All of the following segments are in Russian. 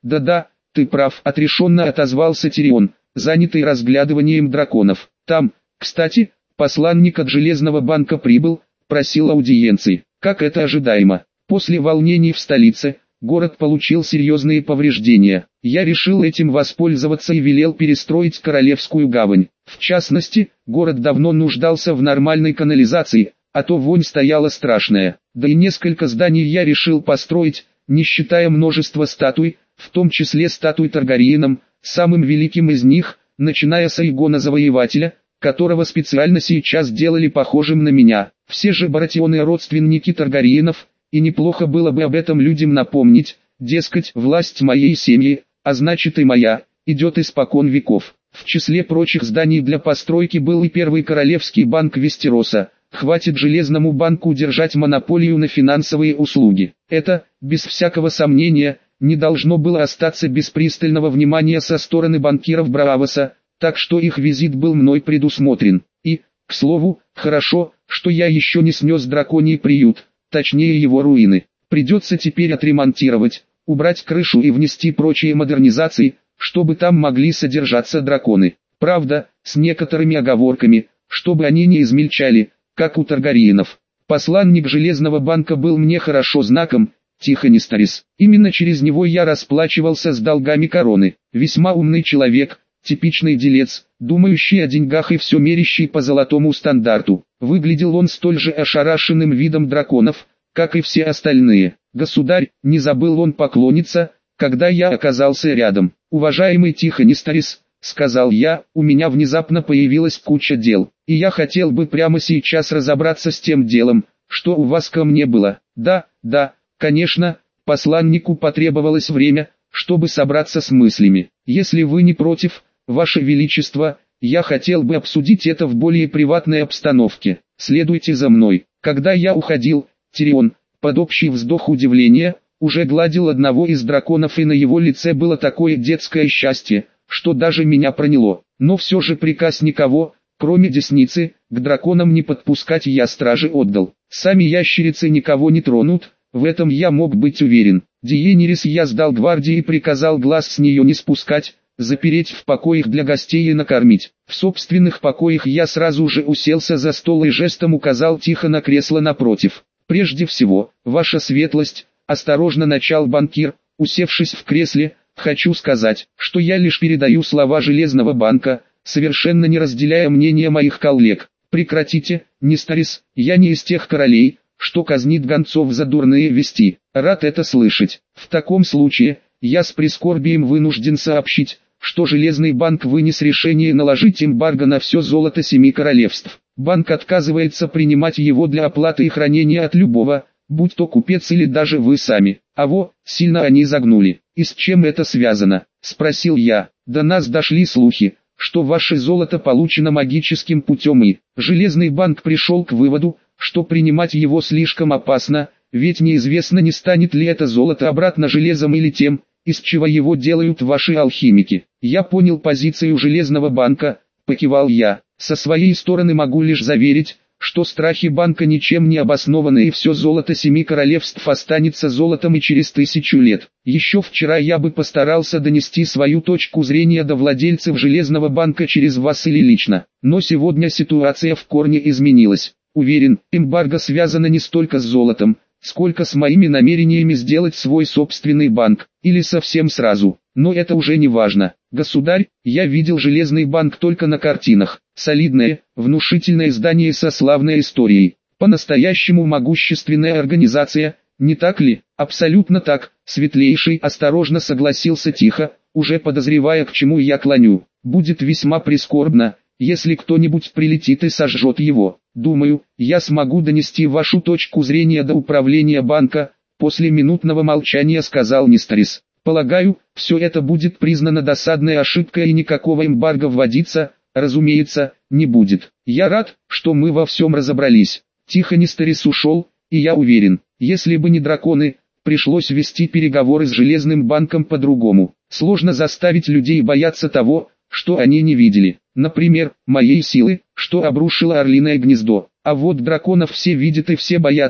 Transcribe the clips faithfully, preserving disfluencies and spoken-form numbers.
Да-да, ты прав, отрешенно отозвался Тирион, занятый разглядыванием драконов. Там, кстати, посланник от Железного банка прибыл, просил аудиенции. Как это ожидаемо. После волнений в столице, город получил серьезные повреждения. Я решил этим воспользоваться и велел перестроить Королевскую гавань. В частности, город давно нуждался в нормальной канализации, а то вонь стояла страшная. Да и несколько зданий я решил построить, не считая множества статуй, в том числе статуй Таргариенам, самым великим из них, начиная с Аегона Завоевателя, которого специально сейчас делали похожим на меня. Все же Баратионы родственники Таргариенов, и неплохо было бы об этом людям напомнить, дескать, власть моей семьи, а значит и моя, идет испокон веков. В числе прочих зданий для постройки был и первый Королевский банк Вестероса. Хватит Железному банку удержать монополию на финансовые услуги. Это, без всякого сомнения, не должно было остаться без пристального внимания со стороны банкиров Браавоса, так что их визит был мной предусмотрен. И, к слову, хорошо, что я еще не снес драконий приют, точнее его руины. Придется теперь отремонтировать, убрать крышу и внести прочие модернизации, чтобы там могли содержаться драконы. Правда, с некоторыми оговорками, чтобы они не измельчали, как у Таргариенов. Посланник Железного банка был мне хорошо знаком, Тихон Истарис. Именно через него я расплачивался с долгами короны. Весьма умный человек, типичный делец, думающий о деньгах и все мерящий по золотому стандарту. Выглядел он столь же ошарашенным видом драконов, как и все остальные. Государь, не забыл он поклониться, когда я оказался рядом. «Уважаемый Тихон Истарис», — сказал я, — «у меня внезапно появилась куча дел, и я хотел бы прямо сейчас разобраться с тем делом, что у вас ко мне было». «Да, да, конечно», посланнику потребовалось время, чтобы собраться с мыслями. «Если вы не против, Ваше Величество, я хотел бы обсудить это в более приватной обстановке. Следуйте за мной». Когда я уходил, Тирион, под общий вздох удивления, уже гладил одного из драконов, и на его лице было такое детское счастье, что даже меня проняло. Но все же приказ никого, кроме десницы, к драконам не подпускать я стражи отдал. Сами ящерицы никого не тронут, в этом я мог быть уверен. Диенерис я сдал гвардии и приказал глаз с нее не спускать, запереть в покоях для гостей и накормить. В собственных покоях я сразу же уселся за стол и жестом указал тихо на кресло напротив. «Прежде всего, ваша светлость», — осторожно начал банкир, усевшись в кресле, — «хочу сказать, что я лишь передаю слова Железного банка, совершенно не разделяя мнения моих коллег. Прекратите, Нестарис, я не из тех королей, что казнит гонцов за дурные вести. Рад это слышать. В таком случае, я с прискорбием вынужден сообщить, что Железный банк вынес решение наложить эмбарго на все золото семи королевств. Банк отказывается принимать его для оплаты и хранения от любого, будь то купец или даже вы сами». «Аво, сильно они загнули. И с чем это связано?» — спросил я. «До нас дошли слухи, что ваше золото получено магическим путем, и Железный банк пришел к выводу, что принимать его слишком опасно, ведь неизвестно, не станет ли это золото обратно железом или тем, из чего его делают ваши алхимики». «Я понял позицию Железного банка», — покивал я. «Со своей стороны могу лишь заверить, что страхи банка ничем не обоснованы, и все золото семи королевств останется золотом и через тысячу лет. Еще вчера я бы постарался донести свою точку зрения до владельцев Железного банка через вас или лично, но сегодня ситуация в корне изменилась. Уверен, эмбарго связано не столько с золотом, сколько с моими намерениями сделать свой собственный банк, или совсем сразу. Но это уже не важно. Государь, я видел Железный банк только на картинах. Солидное, внушительное здание со славной историей. По-настоящему могущественная организация, не так ли?» «Абсолютно так», — светлейший осторожно согласился тихо, уже подозревая, к чему я клоню. «Будет весьма прискорбно, если кто-нибудь прилетит и сожжет его. Думаю, я смогу донести вашу точку зрения до управления банка», — после минутного молчания сказал Нестарис. «Полагаю, все это будет признано досадной ошибкой и никакого эмбарго вводиться, разумеется, не будет. Я рад, что мы во всем разобрались». Тихо Нестарис ушел, и я уверен, если бы не драконы, пришлось вести переговоры с Железным банком по-другому. Сложно заставить людей бояться того, что они не видели. Например, моей силы, что обрушило Орлиное гнездо. А вот драконов все видят и все боятся,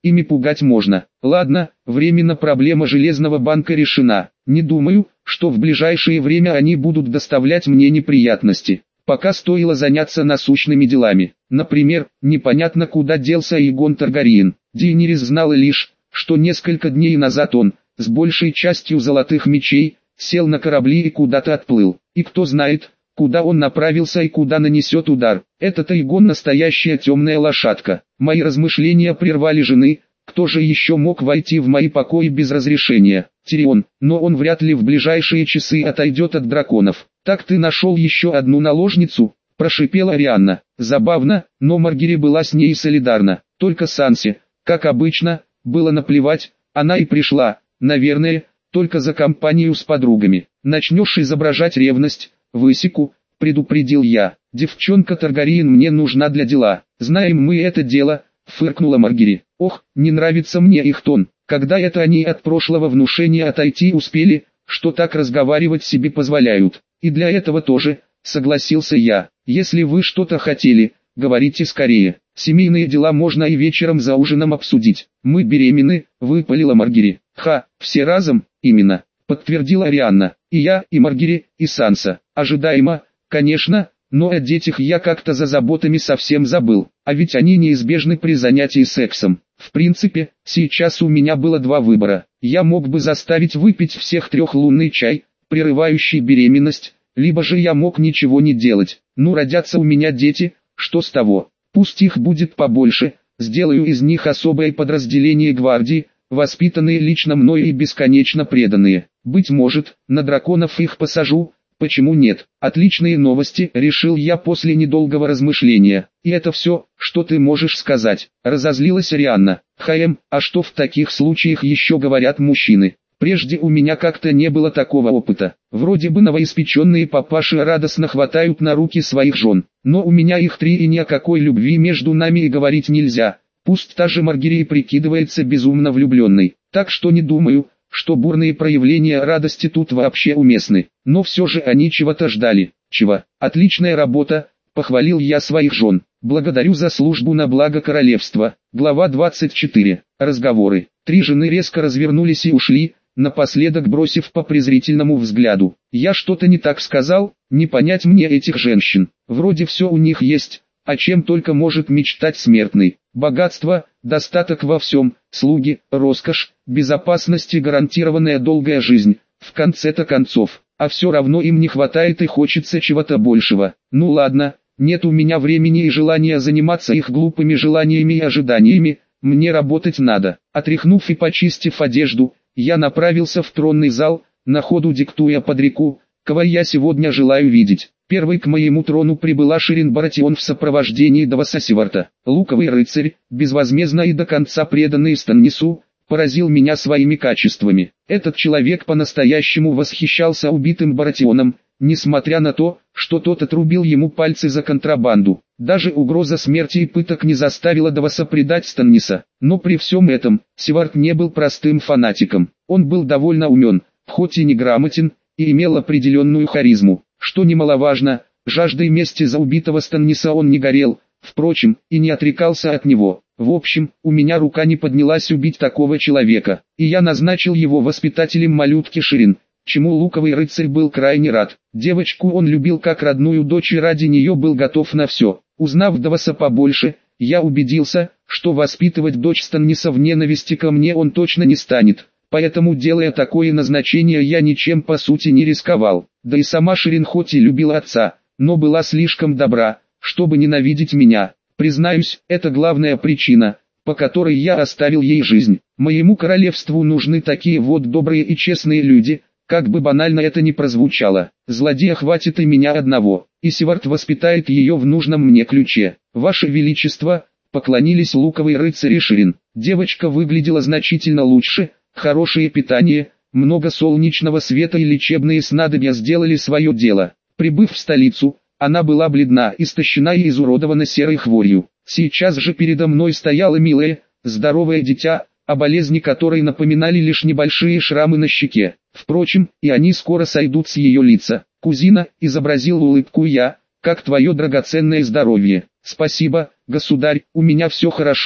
ими пугать можно. Ладно, временно проблема Железного банка решена. Не думаю, что в ближайшее время они будут доставлять мне неприятности. Пока стоило заняться насущными делами. Например, непонятно куда делся Аегон Таргариен. Дейенерис знала лишь, что несколько дней назад он, с большей частью золотых мечей, сел на корабли и куда-то отплыл. И кто знает, куда он направился и куда нанесет удар. Этот Аегон настоящая темная лошадка. Мои размышления прервали жены. Кто же еще мог войти в мои покои без разрешения? Тирион, но он вряд ли в ближайшие часы отойдет от драконов. Так ты нашел еще одну наложницу? Прошипела Арианна. Забавно, но Маргири была с ней солидарна. Только Сансе, как обычно, было наплевать, она и пришла, наверное, только за компанию с подругами. Начнешь изображать ревность, высеку, предупредил я. Девчонка Таргариен мне нужна для дела. Знаем мы это дело, фыркнула Маргири. Ох, не нравится мне их тон. Когда это они от прошлого внушения отойти успели, что так разговаривать себе позволяют. И для этого тоже, согласился я. Если вы что-то хотели, говорите скорее. Семейные дела можно и вечером за ужином обсудить. Мы беременны, выпалила Маргири. Ха, все разом, именно, подтвердила Арианна. И я, и Маргири, и Санса. Ожидаемо, конечно, но о детях я как-то за заботами совсем забыл. А ведь они неизбежны при занятии сексом. В принципе, сейчас у меня было два выбора. Я мог бы заставить выпить всех трех лунный чай, прерывающий беременность, либо же я мог ничего не делать. Ну, родятся у меня дети, что с того? Пусть их будет побольше, сделаю из них особое подразделение гвардии, воспитанные лично мной и бесконечно преданные. Быть может, на драконов их посажу, почему нет? Отличные новости, решил я после недолгого размышления. И это все, что ты можешь сказать? Разозлилась Арианна. Хаем, а что в таких случаях еще говорят мужчины? Прежде у меня как-то не было такого опыта. Вроде бы новоиспеченные папаши радостно хватают на руки своих жен. Но у меня их три и ни о какой любви между нами и говорить нельзя. Пусть та же Маргири прикидывается безумно влюбленной. Так что не думаю, что бурные проявления радости тут вообще уместны. Но все же они чего-то ждали. Чего? Отличная работа, похвалил я своих жен. Благодарю за службу на благо королевства. Глава двадцать четыре. Разговоры. Три жены резко развернулись и ушли, напоследок бросив по презрительному взгляду. Я что-то не так сказал, не понять мне этих женщин. Вроде все у них есть, о чем только может мечтать смертный. Богатство, достаток во всем, слуги, роскошь, безопасность и гарантированная долгая жизнь, в конце-то концов. А все равно им не хватает и хочется чего-то большего. Ну ладно, нет у меня времени и желания заниматься их глупыми желаниями и ожиданиями, мне работать надо. Отряхнув и почистив одежду, я направился в тронный зал, на ходу диктуя подрику, кого я сегодня желаю видеть. Первый к моему трону прибыла Ширин Баратион в сопровождении Даваса Сиварта. Луковый рыцарь, безвозмездно и до конца преданный Станнису, поразил меня своими качествами. Этот человек по-настоящему восхищался убитым Баратионом, несмотря на то, что тот отрубил ему пальцы за контрабанду. Даже угроза смерти и пыток не заставила Даваса предать Станниса. Но при всем этом, Сиварт не был простым фанатиком. Он был довольно умен, хоть и неграмотен, и имел определенную харизму. Что немаловажно, жаждой мести за убитого Станниса он не горел, впрочем, и не отрекался от него. В общем, у меня рука не поднялась убить такого человека, и я назначил его воспитателем малютки Ширин, чему луковый рыцарь был крайне рад. Девочку он любил как родную дочь и ради нее был готов на все. Узнав Даваса побольше, я убедился, что воспитывать дочь Станниса в ненависти ко мне он точно не станет. Поэтому, делая такое назначение, я ничем по сути не рисковал. Да и сама Ширин хоть и любила отца, но была слишком добра, чтобы ненавидеть меня. Признаюсь, это главная причина, по которой я оставил ей жизнь. Моему королевству нужны такие вот добрые и честные люди, как бы банально это ни прозвучало. Злодея хватит и меня одного, и Сиварт воспитает ее в нужном мне ключе. Ваше Величество, поклонились луковый рыцарь и Ширин. Девочка выглядела значительно лучше. Хорошее питание, много солнечного света и лечебные снадобья сделали свое дело. Прибыв в столицу, она была бледна, истощена и изуродована серой хворью. Сейчас же передо мной стояло милое, здоровое дитя, о болезни которой напоминали лишь небольшие шрамы на щеке. Впрочем, и они скоро сойдут с ее лица. «Кузина», — изобразил улыбку я, — «как твое драгоценное здоровье?» «Спасибо, государь, у меня все хорошо», —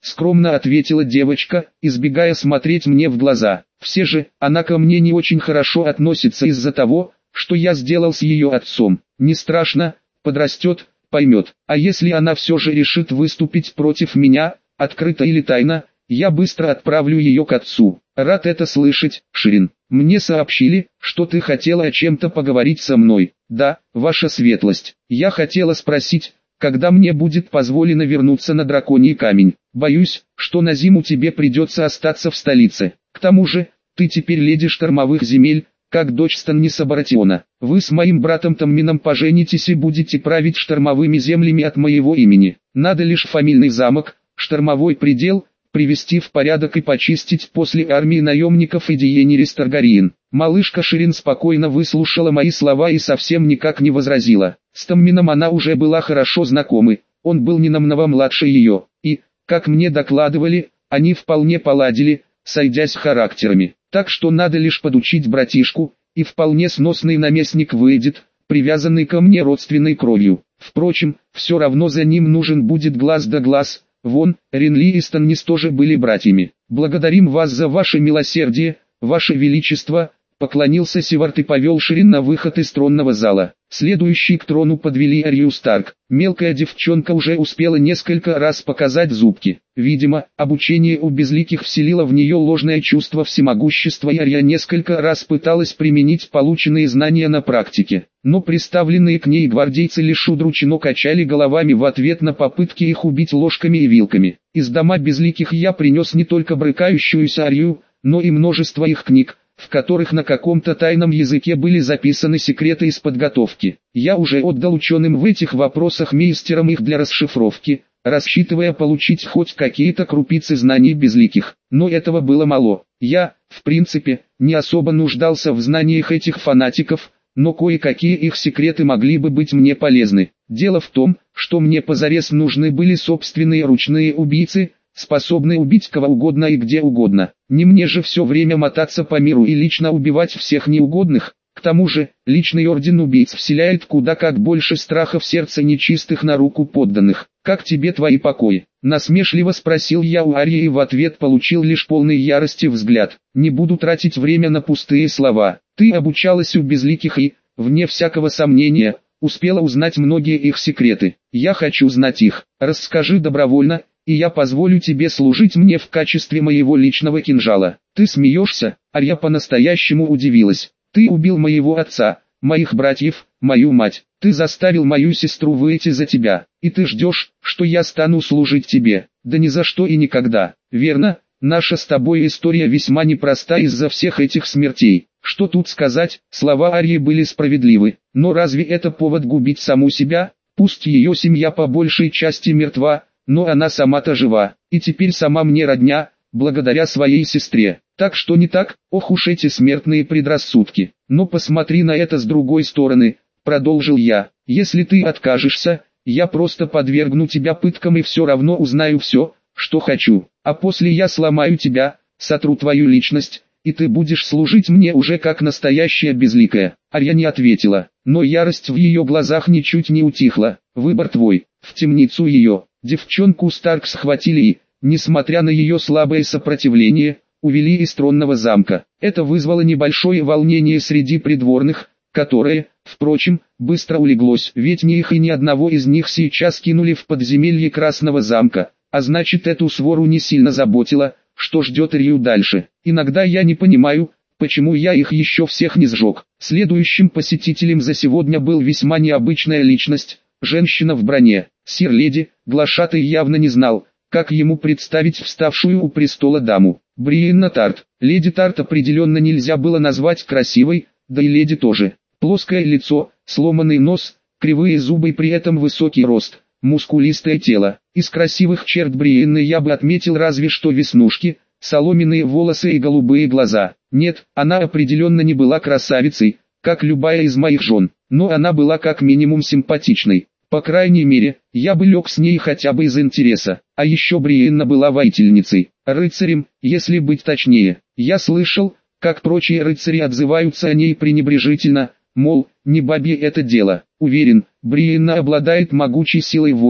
скромно ответила девочка, избегая смотреть мне в глаза. Все же, она ко мне не очень хорошо относится из-за того, что я сделал с ее отцом. Не страшно, подрастет, поймет. А если она все же решит выступить против меня, открыто или тайно, я быстро отправлю ее к отцу. Рад это слышать, Ширин. Мне сообщили, что ты хотела о чем-то поговорить со мной. Да, ваша светлость. Я хотела спросить, когда мне будет позволено вернуться на Драконий камень. Боюсь, что на зиму тебе придется остаться в столице. К тому же, ты теперь леди штормовых земель, как дочь Станниса Баратиона. Вы с моим братом Таммином поженитесь и будете править штормовыми землями от моего имени. Надо лишь фамильный замок, штормовой предел, привести в порядок и почистить после армии наемников и Дейенерис Таргариен. Малышка Ширин спокойно выслушала мои слова и совсем никак не возразила. С Таммином она уже была хорошо знакомы, он был не намного младше ее, и, как мне докладывали, они вполне поладили, сойдясь характерами. Так что надо лишь подучить братишку, и вполне сносный наместник выйдет, привязанный ко мне родственной кровью. Впрочем, все равно за ним нужен будет глаз да глаз. Вон, Ренли и Станнис тоже были братьями. Благодарим вас за ваше милосердие, ваше величество, поклонился Севард и повел Ширин на выход из тронного зала. Следующий к трону подвели Арию Старк. Мелкая девчонка уже успела несколько раз показать зубки. Видимо, обучение у безликих вселило в нее ложное чувство всемогущества, и Ария несколько раз пыталась применить полученные знания на практике. Но приставленные к ней гвардейцы лишь удрученно качали головами в ответ на попытки их убить ложками и вилками. Из дома безликих я принес не только брыкающуюся Арию, но и множество их книг, в которых на каком-то тайном языке были записаны секреты из подготовки. Я уже отдал ученым в этих вопросах мейстерам их для расшифровки, рассчитывая получить хоть какие-то крупицы знаний безликих. Но этого было мало. Я, в принципе, не особо нуждался в знаниях этих фанатиков, но кое-какие их секреты могли бы быть мне полезны. Дело в том, что мне позарез нужны были собственные ручные убийцы, способные убить кого угодно и где угодно. Не мне же все время мотаться по миру и лично убивать всех неугодных. К тому же, личный орден убийц вселяет куда как больше страха в сердце нечистых на руку подданных. «Как тебе твои покои?» — насмешливо спросил я у Арии и в ответ получил лишь полный ярости взгляд. «Не буду тратить время на пустые слова. Ты обучалась у безликих и, вне всякого сомнения, успела узнать многие их секреты. Я хочу знать их. Расскажи добровольно, и я позволю тебе служить мне в качестве моего личного кинжала». «Ты смеешься?» Ария по-настоящему удивилась. «Ты убил моего отца, моих братьев, мою мать. Ты заставил мою сестру выйти за тебя, и ты ждешь, что я стану служить тебе? Да ни за что и никогда. Верно, наша с тобой история весьма непроста из-за всех этих смертей. Что тут сказать?» Слова Арии были справедливы, но разве это повод губить саму себя? Пусть ее семья по большей части мертва, но она сама-то жива, и теперь сама мне родня, благодаря своей сестре. Так что не так? Ох уж эти смертные предрассудки. Но посмотри на это с другой стороны, продолжил я. Если ты откажешься, я просто подвергну тебя пыткам и все равно узнаю все, что хочу. А после я сломаю тебя, сотру твою личность, и ты будешь служить мне уже как настоящая безликая. Ария не ответила, но ярость в ее глазах ничуть не утихла. Выбор твой. В темницу ее. Девчонку Старк схватили и, несмотря на ее слабое сопротивление, увели из тронного замка. Это вызвало небольшое волнение среди придворных, которое, впрочем, быстро улеглось, ведь ни их и ни одного из них сейчас кинули в подземелье Красного замка, а значит эту свору не сильно заботило, что ждет Арию дальше. Иногда я не понимаю, почему я их еще всех не сжег. Следующим посетителем за сегодня был весьма необычная личность, женщина в броне. Сир-леди, глашатай явно не знал, как ему представить вставшую у престола даму. Бриенна Тарт. Леди Тарт определенно нельзя было назвать красивой, да и леди тоже. Плоское лицо, сломанный нос, кривые зубы и при этом высокий рост, мускулистое тело. Из красивых черт Бриенны я бы отметил разве что веснушки, соломенные волосы и голубые глаза. Нет, она определенно не была красавицей, как любая из моих жен, но она была как минимум симпатичной. По крайней мере, я бы лег с ней хотя бы из интереса. А еще Бриенна была воительницей, рыцарем, если быть точнее. Я слышал, как прочие рыцари отзываются о ней пренебрежительно, мол, не бабье это дело. Уверен, Бриенна обладает могучей силой воли,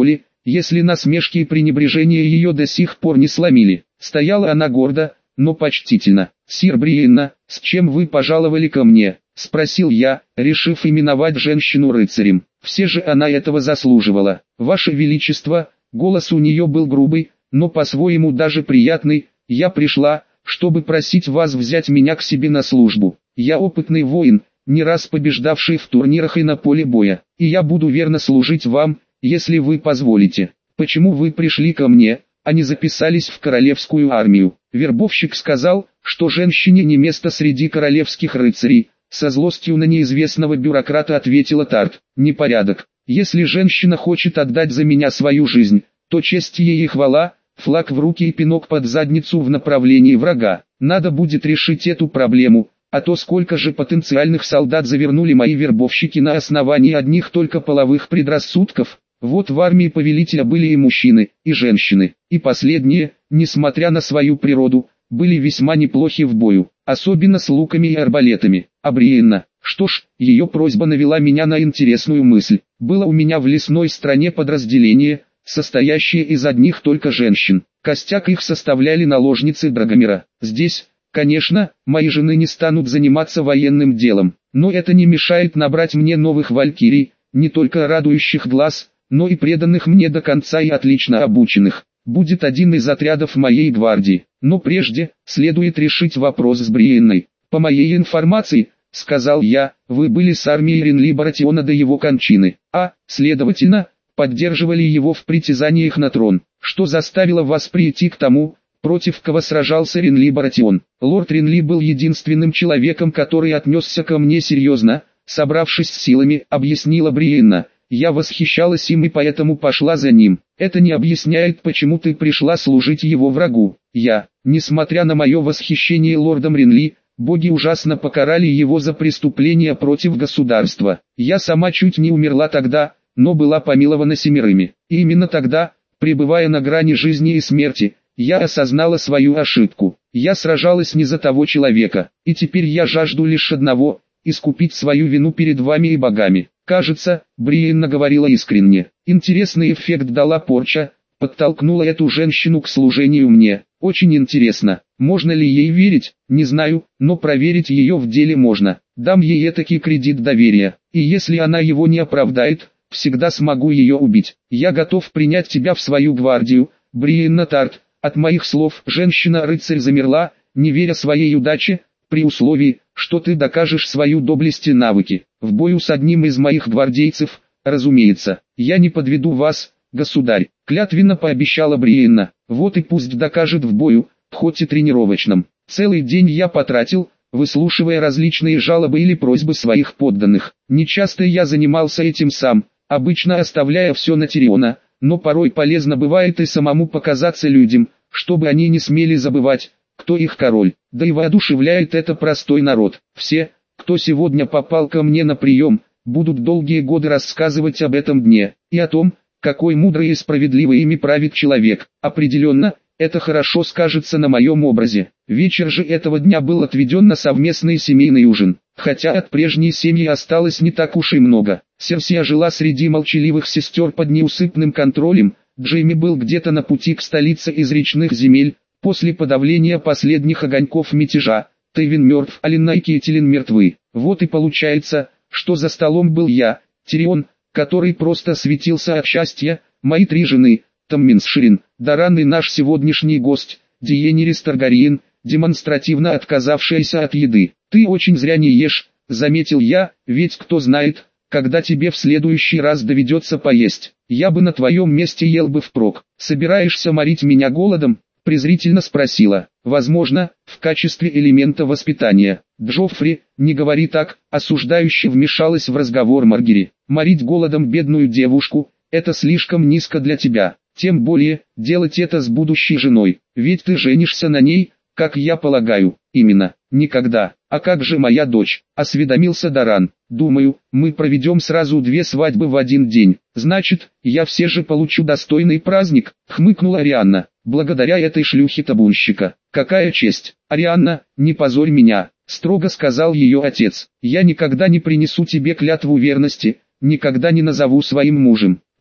если насмешки и пренебрежение ее до сих пор не сломили. Стояла она гордо, но почтительно. «Сир Бриенна, с чем вы пожаловали ко мне?» — спросил я, решив именовать женщину рыцарем. Все же она этого заслуживала. «Ваше Величество», голос у нее был грубый, но по-своему даже приятный, «я пришла, чтобы просить вас взять меня к себе на службу. Я опытный воин, не раз побеждавший в турнирах и на поле боя, и я буду верно служить вам, если вы позволите. Почему вы пришли ко мне, а не записались в королевскую армию?» Вербовщик сказал, что женщине не место среди королевских рыцарей. Со злостью на неизвестного бюрократа ответила Тарт: «Непорядок. Если женщина хочет отдать за меня свою жизнь, то честь ей и хвала, флаг в руки и пинок под задницу в направлении врага. Надо будет решить эту проблему, а то сколько же потенциальных солдат завернули мои вербовщики на основании одних только половых предрассудков». Вот в армии повелителя были и мужчины, и женщины, и последние, несмотря на свою природу, были весьма неплохи в бою, особенно с луками и арбалетами. А Бриенна, что ж, ее просьба навела меня на интересную мысль. Было у меня в лесной стране подразделение, состоящее из одних только женщин. Костяк их составляли наложницы Драгомира. Здесь, конечно, мои жены не станут заниматься военным делом, но это не мешает набрать мне новых валькирий, не только радующих глаз, но и преданных мне до конца и отлично обученных. Будет один из отрядов моей гвардии. Но прежде, следует решить вопрос с Бриенной. «По моей информации, — сказал я, — вы были с армией Ренли Баратиона до его кончины, а, следовательно, поддерживали его в притязаниях на трон. Что заставило вас прийти к тому, против кого сражался Ренли Баратион?» «Лорд Ренли был единственным человеком, который отнесся ко мне серьезно, собравшись с силами», — объяснила Бриенна. «Я восхищалась им и поэтому пошла за ним. Это не объясняет, почему ты пришла служить его врагу. Я, несмотря на мое восхищение лордом Ренли, боги ужасно покарали его за преступления против государства. Я сама чуть не умерла тогда, но была помилована семерыми. И именно тогда, пребывая на грани жизни и смерти, я осознала свою ошибку. Я сражалась не за того человека, и теперь я жажду лишь одного — искупить свою вину перед вами и богами». Кажется, Бриенна говорила искренне. Интересный эффект дала порча, подтолкнула эту женщину к служению мне. Очень интересно, можно ли ей верить, не знаю, но проверить ее в деле можно. Дам ей этакий кредит доверия, и если она его не оправдает, всегда смогу ее убить. Я готов принять тебя в свою гвардию, Бриенна Тарт. От моих слов женщина-рыцарь замерла, не веря своей удаче, при условии, что ты докажешь свою доблесть и навыки. В бою с одним из моих гвардейцев, разумеется, я не подведу вас, государь, клятвенно пообещала Бриенна. Вот и пусть докажет в бою, хоть и тренировочном. Целый день я потратил, выслушивая различные жалобы или просьбы своих подданных. Нечасто я занимался этим сам, обычно оставляя все на Тириона, но порой полезно бывает и самому показаться людям, чтобы они не смели забывать, кто их король. Да и воодушевляет это простой народ. Все, кто сегодня попал ко мне на прием, будут долгие годы рассказывать об этом дне, и о том, какой мудрый и справедливый ими правит человек. Определенно, это хорошо скажется на моем образе. Вечер же этого дня был отведен на совместный семейный ужин, хотя от прежней семьи осталось не так уж и много. Серсия жила среди молчаливых сестер под неусыпным контролем, Джейми был где-то на пути к столице из речных земель. После подавления последних огоньков мятежа, Тейвин мертв, а Линнайки и Телин мертвы. Вот и получается, что за столом был я, Тирион, который просто светился от счастья, мои три жены, Таммин Ширин, Даран и наш сегодняшний гость, Диенерис Таргариен, демонстративно отказавшаяся от еды. «Ты очень зря не ешь», — заметил я, «ведь кто знает, когда тебе в следующий раз доведется поесть. Я бы на твоем месте ел бы впрок. Собираешься морить меня голодом?» презрительно спросила. «Возможно, в качестве элемента воспитания». «Джоффри, не говори так», осуждающе вмешалась в разговор Маргери. «Морить голодом бедную девушку – это слишком низко для тебя. Тем более, делать это с будущей женой, ведь ты женишься на ней, как я полагаю». «Именно, никогда. А как же моя дочь?» – осведомился Даран. «Думаю, мы проведем сразу две свадьбы в один день. Значит, я все же получу достойный праздник», – хмыкнула Арианна. «Благодаря этой шлюхе табунщика. Какая честь!» «Арианна, не позорь меня», — строго сказал ее отец. «Я никогда не принесу тебе клятву верности, никогда не назову своим мужем.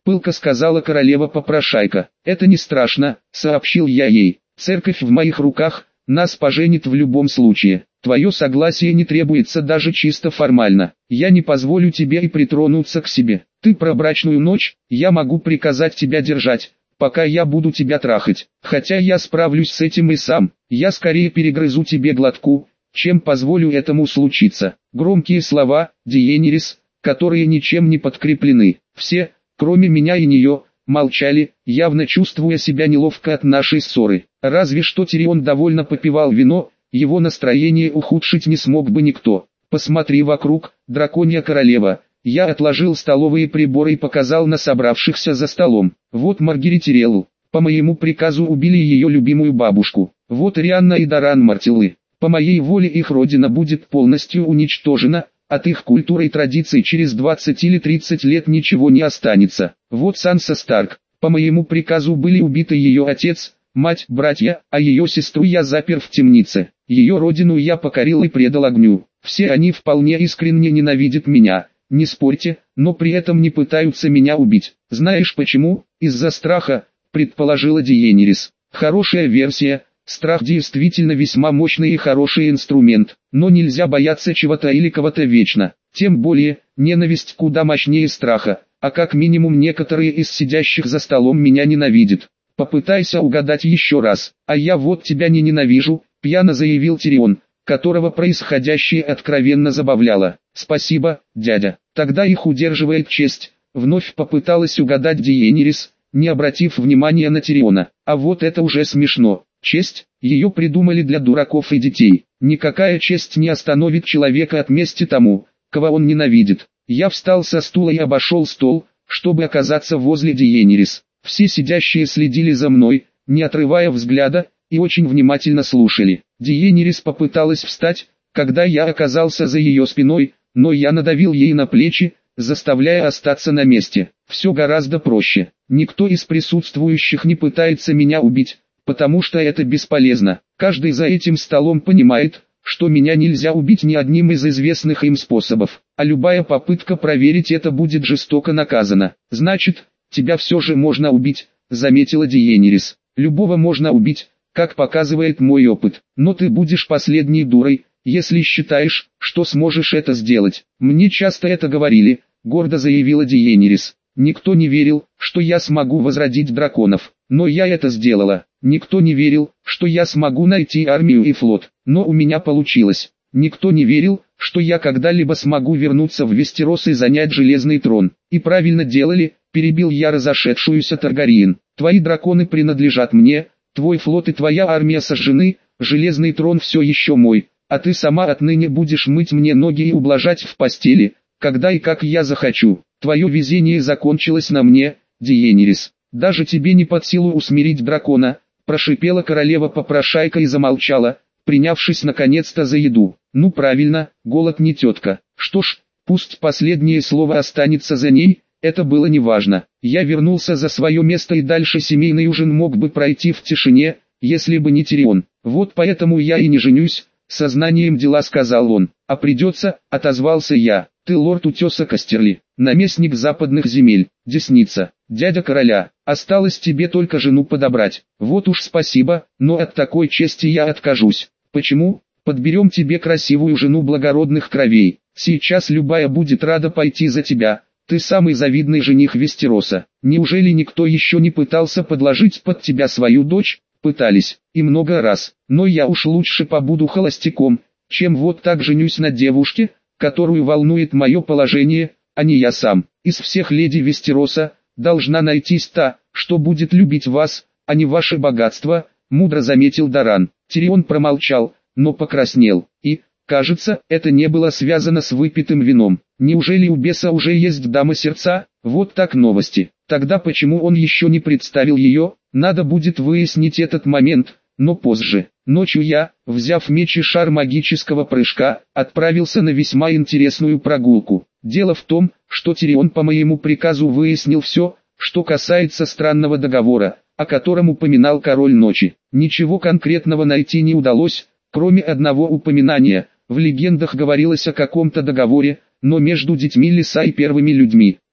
пылко сказала королева-попрошайка. «Это не страшно», — сообщил я ей. «Церковь в моих руках, нас поженит в любом случае. Твое согласие не требуется даже чисто формально. Я не позволю тебе и притронуться к себе. Ты про брачную ночь, я могу приказать тебя держать, пока я буду тебя трахать. Хотя я справлюсь с этим и сам. Я скорее перегрызу тебе глотку, чем позволю этому случиться». Громкие слова, Дейенерис, которые ничем не подкреплены. Все, кроме меня и нее, молчали, явно чувствуя себя неловко от нашей ссоры. Разве что Тирион довольно попивал вино, его настроение ухудшить не смог бы никто. «Посмотри вокруг, драконья королева». Я отложил столовые приборы и показал на собравшихся за столом. «Вот Маргеритереллу. По моему приказу убили ее любимую бабушку. Вот Рианна и Даран Мартиллы. По моей воле их родина будет полностью уничтожена, от их культуры и традиций через двадцать или тридцать лет ничего не останется. Вот Санса Старк. По моему приказу были убиты ее отец, мать, братья, а ее сестру я запер в темнице. Ее родину я покорил и предал огню. Все они вполне искренне ненавидят меня, не спорьте, но при этом не пытаются меня убить. Знаешь почему? Из-за страха, предположила Дейенерис. Хорошая версия. Страх действительно весьма мощный и хороший инструмент, но нельзя бояться чего-то или кого-то вечно. Тем более, ненависть куда мощнее страха, а как минимум некоторые из сидящих за столом меня ненавидят. Попытайся угадать еще раз. «А я вот тебя не ненавижу», — пьяно заявил Тирион, которого происходящее откровенно забавляло. «Спасибо, дядя. Тогда их удерживает честь», — вновь попыталась угадать Дейенерис, не обратив внимания на Тириона. «А вот это уже смешно. Честь, ее придумали для дураков и детей. Никакая честь не остановит человека от мести тому, кого он ненавидит». Я встал со стула и обошел стол, чтобы оказаться возле Дейенерис. Все сидящие следили за мной, не отрывая взгляда, и очень внимательно слушали. Дейенерис попыталась встать, когда я оказался за ее спиной, но я надавил ей на плечи, заставляя остаться на месте. Все гораздо проще. Никто из присутствующих не пытается меня убить, потому что это бесполезно. Каждый за этим столом понимает, что меня нельзя убить ни одним из известных им способов, а любая попытка проверить это будет жестоко наказана. «Значит, тебя все же можно убить», — заметила Дейенерис. «Любого можно убить, как показывает мой опыт, но ты будешь последней дурой, если считаешь, что сможешь это сделать». «Мне часто это говорили», — гордо заявила Дейенерис. «Никто не верил, что я смогу возродить драконов, но я это сделала. Никто не верил, что я смогу найти армию и флот, но у меня получилось. Никто не верил, что я когда-либо смогу вернуться в Вестерос и занять Железный трон. И правильно делали», — перебил я разошедшуюся Таргариен. «Твои драконы принадлежат мне, твой флот и твоя армия сожжены, Железный трон все еще мой, а ты сама отныне будешь мыть мне ноги и ублажать в постели, когда и как я захочу. Твое везение закончилось на мне, Дейенерис. Даже тебе не под силу усмирить дракона», — прошипела королева-попрошайка и замолчала, принявшись наконец-то за еду. «Ну правильно, голод не тетка. Что ж, пусть последнее слово останется за ней». Это было неважно. Я вернулся за свое место, и дальше семейный ужин мог бы пройти в тишине, если бы не Тирион. «Вот поэтому я и не женюсь», — сознанием дела сказал он. «А придется», — отозвался я. «Ты лорд Утеса Кастерли, наместник западных земель, десница, дядя короля. Осталось тебе только жену подобрать. Вот уж спасибо, но от такой чести я откажусь». «Почему?» «Подберем тебе красивую жену благородных кровей. Сейчас любая будет рада пойти за тебя. Ты самый завидный жених Вестероса. Неужели никто еще не пытался подложить под тебя свою дочь?» «Пытались, и много раз. Но я уж лучше побуду холостяком, чем вот так женюсь на девушке, которую волнует мое положение, а не я сам. Из всех леди Вестероса должна найтись та, что будет любить вас, а не ваше богатство», — мудро заметил Даран. Тирион промолчал, но покраснел, и, кажется, это не было связано с выпитым вином. Неужели у беса уже есть дама сердца? Вот так новости. Тогда почему он еще не представил ее? Надо будет выяснить этот момент, но позже. Ночью я, взяв меч и шар магического прыжка, отправился на весьма интересную прогулку. Дело в том, что Тирион по моему приказу выяснил все, что касается странного договора, о котором упоминал Король Ночи. Ничего конкретного найти не удалось, кроме одного упоминания. В легендах говорилось о каком-то договоре, но между детьми леса и первыми людьми.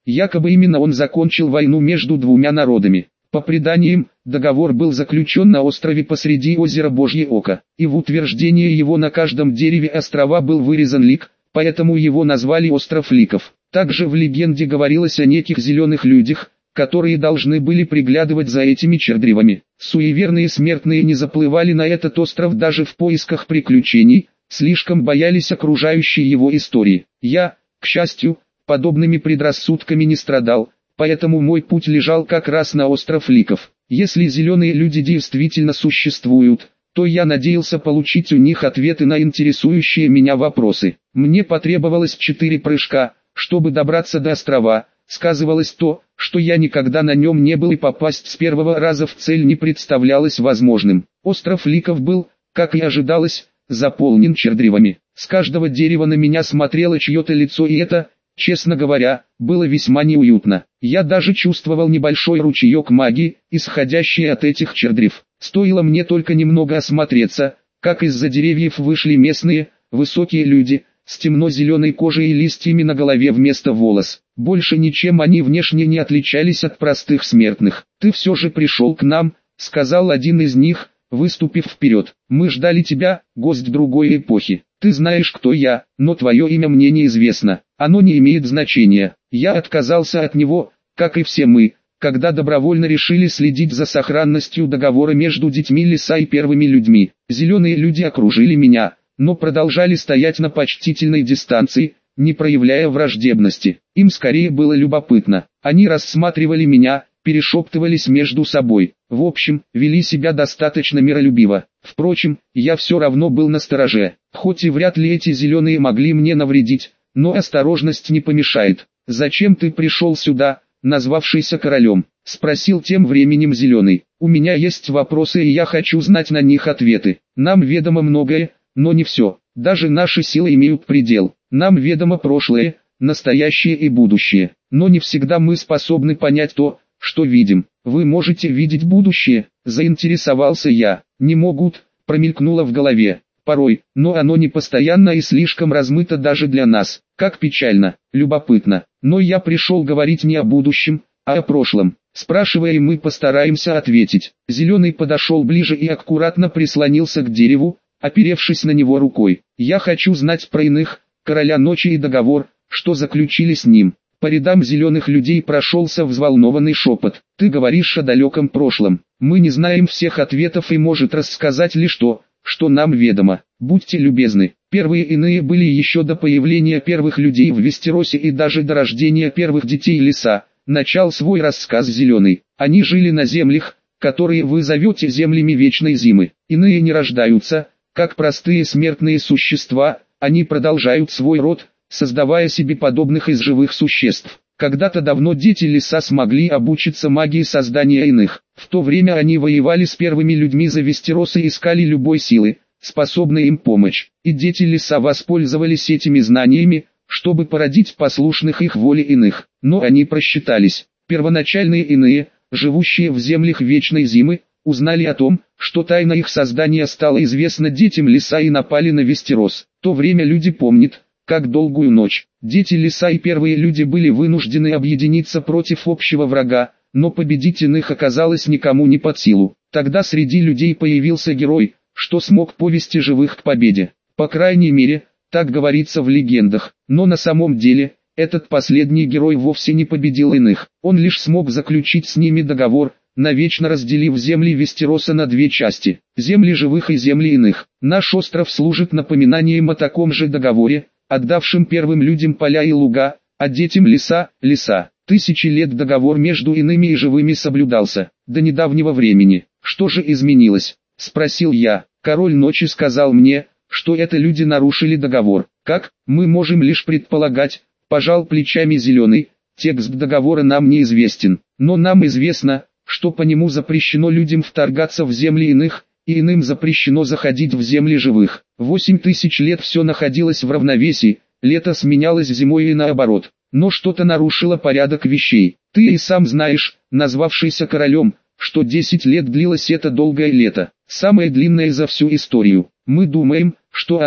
Якобы именно он закончил войну между двумя народами. По преданиям, договор был заключен на острове посреди озера Божье Око, и в утверждении его на каждом дереве острова был вырезан лик, поэтому его назвали остров Ликов. Также в легенде говорилось о неких зеленых людях, которые должны были приглядывать за этими чердревами. Суеверные смертные не заплывали на этот остров даже в поисках приключений, слишком боялись окружающей его истории. Я, к счастью, подобными предрассудками не страдал, поэтому мой путь лежал как раз на остров Ликов. Если зеленые люди действительно существуют, то я надеялся получить у них ответы на интересующие меня вопросы. Мне потребовалось четыре прыжка, чтобы добраться до острова. Сказывалось то, что я никогда на нем не был и попасть с первого раза в цель не представлялось возможным. Остров Ликов был, как и ожидалось, заполнен чердревами. С каждого дерева на меня смотрело чье-то лицо, и это, честно говоря, было весьма неуютно. Я даже чувствовал небольшой ручеек магии, исходящий от этих чердрев. Стоило мне только немного осмотреться, как из-за деревьев вышли местные, высокие люди, с темно-зеленой кожей и листьями на голове вместо волос. Больше ничем они внешне не отличались от простых смертных. «Ты все же пришел к нам», — сказал один из них, выступив вперед. «Мы ждали тебя, гость другой эпохи. Ты знаешь, кто я, но твое имя мне неизвестно. Оно не имеет значения». Я отказался от него, как и все мы, когда добровольно решили следить за сохранностью договора между детьми леса и первыми людьми. Зеленые люди окружили меня, но продолжали стоять на почтительной дистанции, не проявляя враждебности. Им скорее было любопытно. Они рассматривали меня, перешептывались между собой. В общем, вели себя достаточно миролюбиво. Впрочем, я все равно был настороже. Хоть и вряд ли эти зеленые могли мне навредить, но осторожность не помешает. «Зачем ты пришел сюда, назвавшийся королем?» — спросил тем временем зеленый. «У меня есть вопросы, и я хочу знать на них ответы. Нам ведомо многое, но не все. Даже наши силы имеют предел. Нам ведомо прошлое, настоящее и будущее. Но не всегда мы способны понять то, что видим. Вы можете видеть будущее?» — заинтересовался я. «Не могут», — промелькнуло в голове. «Порой, но оно не постоянно и слишком размыто даже для нас. Как печально, любопытно. Но я пришел говорить не о будущем, а о прошлом. Спрашивая, и мы постараемся ответить». Зеленый подошел ближе и аккуратно прислонился к дереву, оперевшись на него рукой. «Я хочу знать про иных, короля ночи и договор, что заключили с ним». По рядам зеленых людей прошелся взволнованный шепот. «Ты говоришь о далеком прошлом. Мы не знаем всех ответов и может рассказать лишь то, что нам ведомо. Будьте любезны». Первые иные были еще до появления первых людей в Вестеросе и даже до рождения первых детей леса. Начал свой рассказ зеленый. Они жили на землях, которые вы зовете землями вечной зимы. Иные не рождаются, как простые смертные существа, они продолжают свой род, создавая себе подобных из живых существ. Когда-то давно дети леса смогли обучиться магии создания иных. В то время они воевали с первыми людьми за Вестерос и искали любой силы, способной им помочь. И дети леса воспользовались этими знаниями, чтобы породить послушных их воле иных. Но они просчитались. Первоначальные иные, живущие в землях вечной зимы, узнали о том, что тайна их создания стала известна детям леса и напали на Вестерос. То время люди помнят, как долгую ночь. Дети леса и первые люди были вынуждены объединиться против общего врага, но победить иных оказалось никому не под силу. Тогда среди людей появился герой, что смог повести живых к победе. По крайней мере, так говорится в легендах. Но на самом деле, этот последний герой вовсе не победил иных. Он лишь смог заключить с ними договор, навечно разделив земли Вестероса на две части. Земли живых и земли иных. Наш остров служит напоминанием о таком же договоре, отдавшим первым людям поля и луга, а детям леса, леса. Тысячи лет договор между иными и живыми соблюдался, до недавнего времени. «Что же изменилось?» — спросил я. «Король ночи сказал мне, что это люди нарушили договор». «Как? Мы можем лишь предполагать», — пожал плечами зеленый. «Текст договора нам неизвестен, но нам известно, что по нему запрещено людям вторгаться в земли иных, и иным запрещено заходить в земли живых. Восемь тысяч лет все находилось в равновесии, лето сменялось зимой и наоборот. Но что-то нарушило порядок вещей. Ты и сам знаешь, назвавшийся королем, что десять лет длилось это долгое лето, самое длинное за всю историю. Мы думаем, что оно,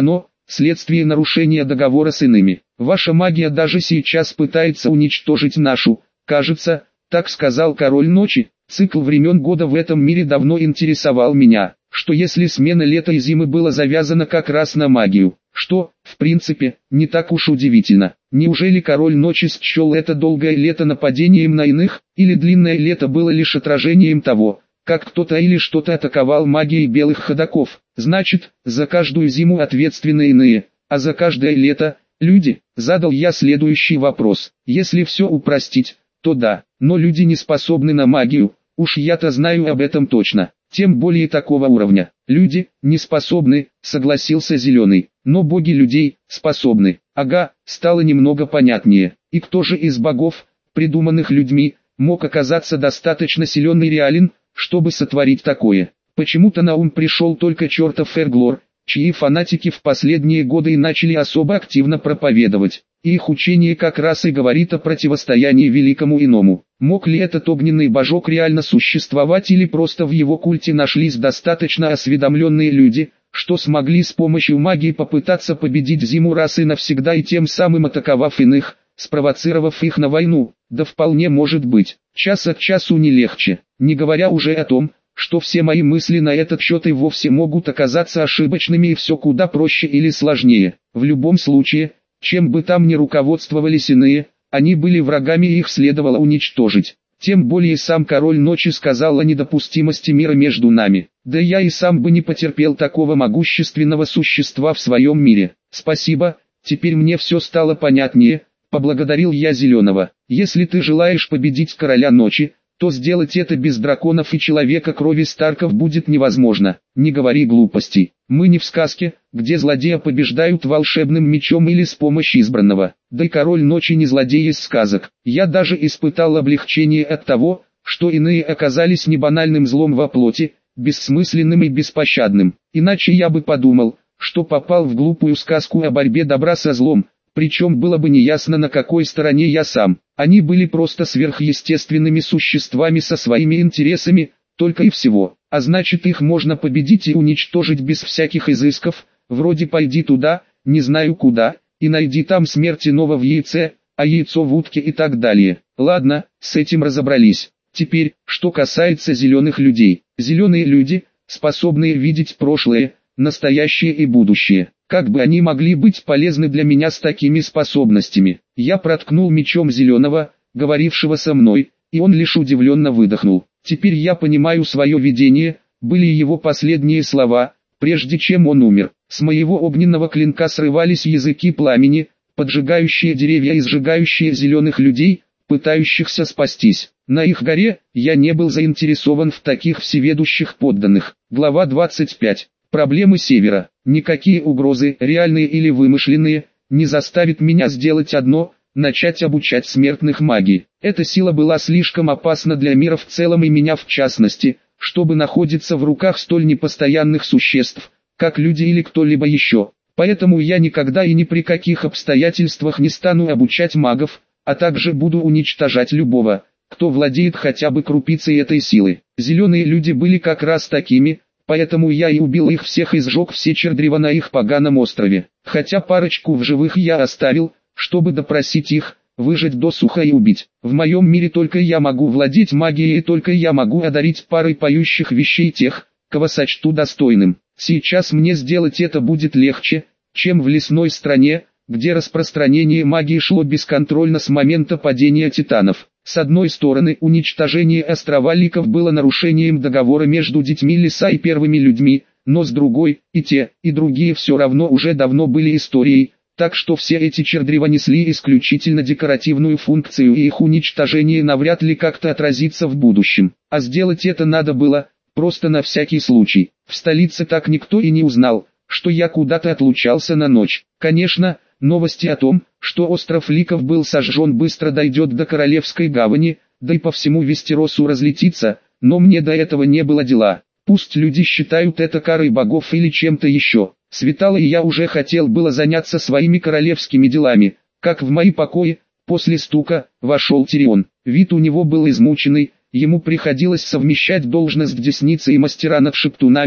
следствие нарушения договора с иными. Ваша магия даже сейчас пытается уничтожить нашу, кажется, так сказал король ночи. Цикл времен года в этом мире давно интересовал меня, что если смена лета и зимы была завязана как раз на магию, что, в принципе, не так уж удивительно. Неужели король ночи счел это долгое лето нападением на иных, или длинное лето было лишь отражением того, как кто-то или что-то атаковал магией белых ходоков? Значит, за каждую зиму ответственны иные, а за каждое лето – люди. Задал я следующий вопрос. Если все упростить, то да, но люди не способны на магию, уж я-то знаю об этом точно, тем более такого уровня. Люди не способны, согласился Зеленый, но боги людей способны. Ага, стало немного понятнее. И кто же из богов, придуманных людьми, мог оказаться достаточно силен и реален, чтобы сотворить такое? Почему-то на ум пришел только чертов Ферглор, чьи фанатики в последние годы и начали особо активно проповедовать. И их учение как раз и говорит о противостоянии великому иному. Мог ли этот огненный божок реально существовать, или просто в его культе нашлись достаточно осведомленные люди, что смогли с помощью магии попытаться победить зиму раз и навсегда, и тем самым, атаковав иных, спровоцировав их на войну? Да вполне может быть. Час от часу не легче, не говоря уже о том, что все мои мысли на этот счет и вовсе могут оказаться ошибочными, и все куда проще или сложнее. В любом случае, чем бы там ни руководствовались иные, они были врагами и их следовало уничтожить. Тем более сам король ночи сказал о недопустимости мира между нами. Да я и сам бы не потерпел такого могущественного существа в своем мире. Спасибо, теперь мне все стало понятнее, поблагодарил я Зеленого. Если ты желаешь победить короля ночи, то сделать это без драконов и человека крови Старков будет невозможно. Не говори глупостей. Мы не в сказке, где злодея побеждают волшебным мечом или с помощью избранного. Да и король ночи не злодей из сказок. Я даже испытал облегчение от того, что иные оказались не банальным злом во плоти, бессмысленным и беспощадным. Иначе я бы подумал, что попал в глупую сказку о борьбе добра со злом. Причем было бы неясно, на какой стороне я сам. Они были просто сверхъестественными существами со своими интересами, только и всего. А значит, их можно победить и уничтожить без всяких изысков, вроде «пойди туда, не знаю куда, и найди там смерть иного в яйце, а яйцо в утке» и так далее. Ладно, с этим разобрались. Теперь, что касается зеленых людей. Зеленые люди, способные видеть прошлое, настоящее и будущее. Как бы они могли быть полезны для меня с такими способностями? Я проткнул мечом Зеленого, говорившего со мной, и он лишь удивленно выдохнул. Теперь я понимаю свое видение, были его последние слова, прежде чем он умер. С моего огненного клинка срывались языки пламени, поджигающие деревья и сжигающие зеленых людей, пытающихся спастись. На их горе я не был заинтересован в таких всеведущих подданных. Глава двадцать пять. Проблемы Севера. Никакие угрозы, реальные или вымышленные, не заставят меня сделать одно – начать обучать смертных магии. Эта сила была слишком опасна для мира в целом и меня в частности, чтобы находиться в руках столь непостоянных существ, как люди или кто-либо еще. Поэтому я никогда и ни при каких обстоятельствах не стану обучать магов, а также буду уничтожать любого, кто владеет хотя бы крупицей этой силы. Зеленые люди были как раз такими. Поэтому я и убил их всех и сжег все чердрева на их поганом острове. Хотя парочку в живых я оставил, чтобы допросить их, выжать досуха и убить. В моем мире только я могу владеть магией, и только я могу одарить парой поющих вещей тех, кого сочту достойным. Сейчас мне сделать это будет легче, чем в лесной стране, где распространение магии шло бесконтрольно с момента падения титанов. С одной стороны, уничтожение острова Ликов было нарушением договора между детьми леса и первыми людьми, но с другой, и те, и другие все равно уже давно были историей, так что все эти чердрева несли исключительно декоративную функцию, и их уничтожение навряд ли как-то отразится в будущем. А сделать это надо было, просто на всякий случай. В столице так никто и не узнал, что я куда-то отлучался на ночь. Конечно, новости о том, что остров Ликов был сожжен, быстро дойдет до Королевской гавани, да и по всему Вестеросу разлетится, но мне до этого не было дела. Пусть люди считают это карой богов или чем-то еще. Светало, и я уже хотел было заняться своими королевскими делами, как в мои покои, после стука, вошел Тирион. Вид у него был измученный, ему приходилось совмещать должность десницы и мастера над шептунами,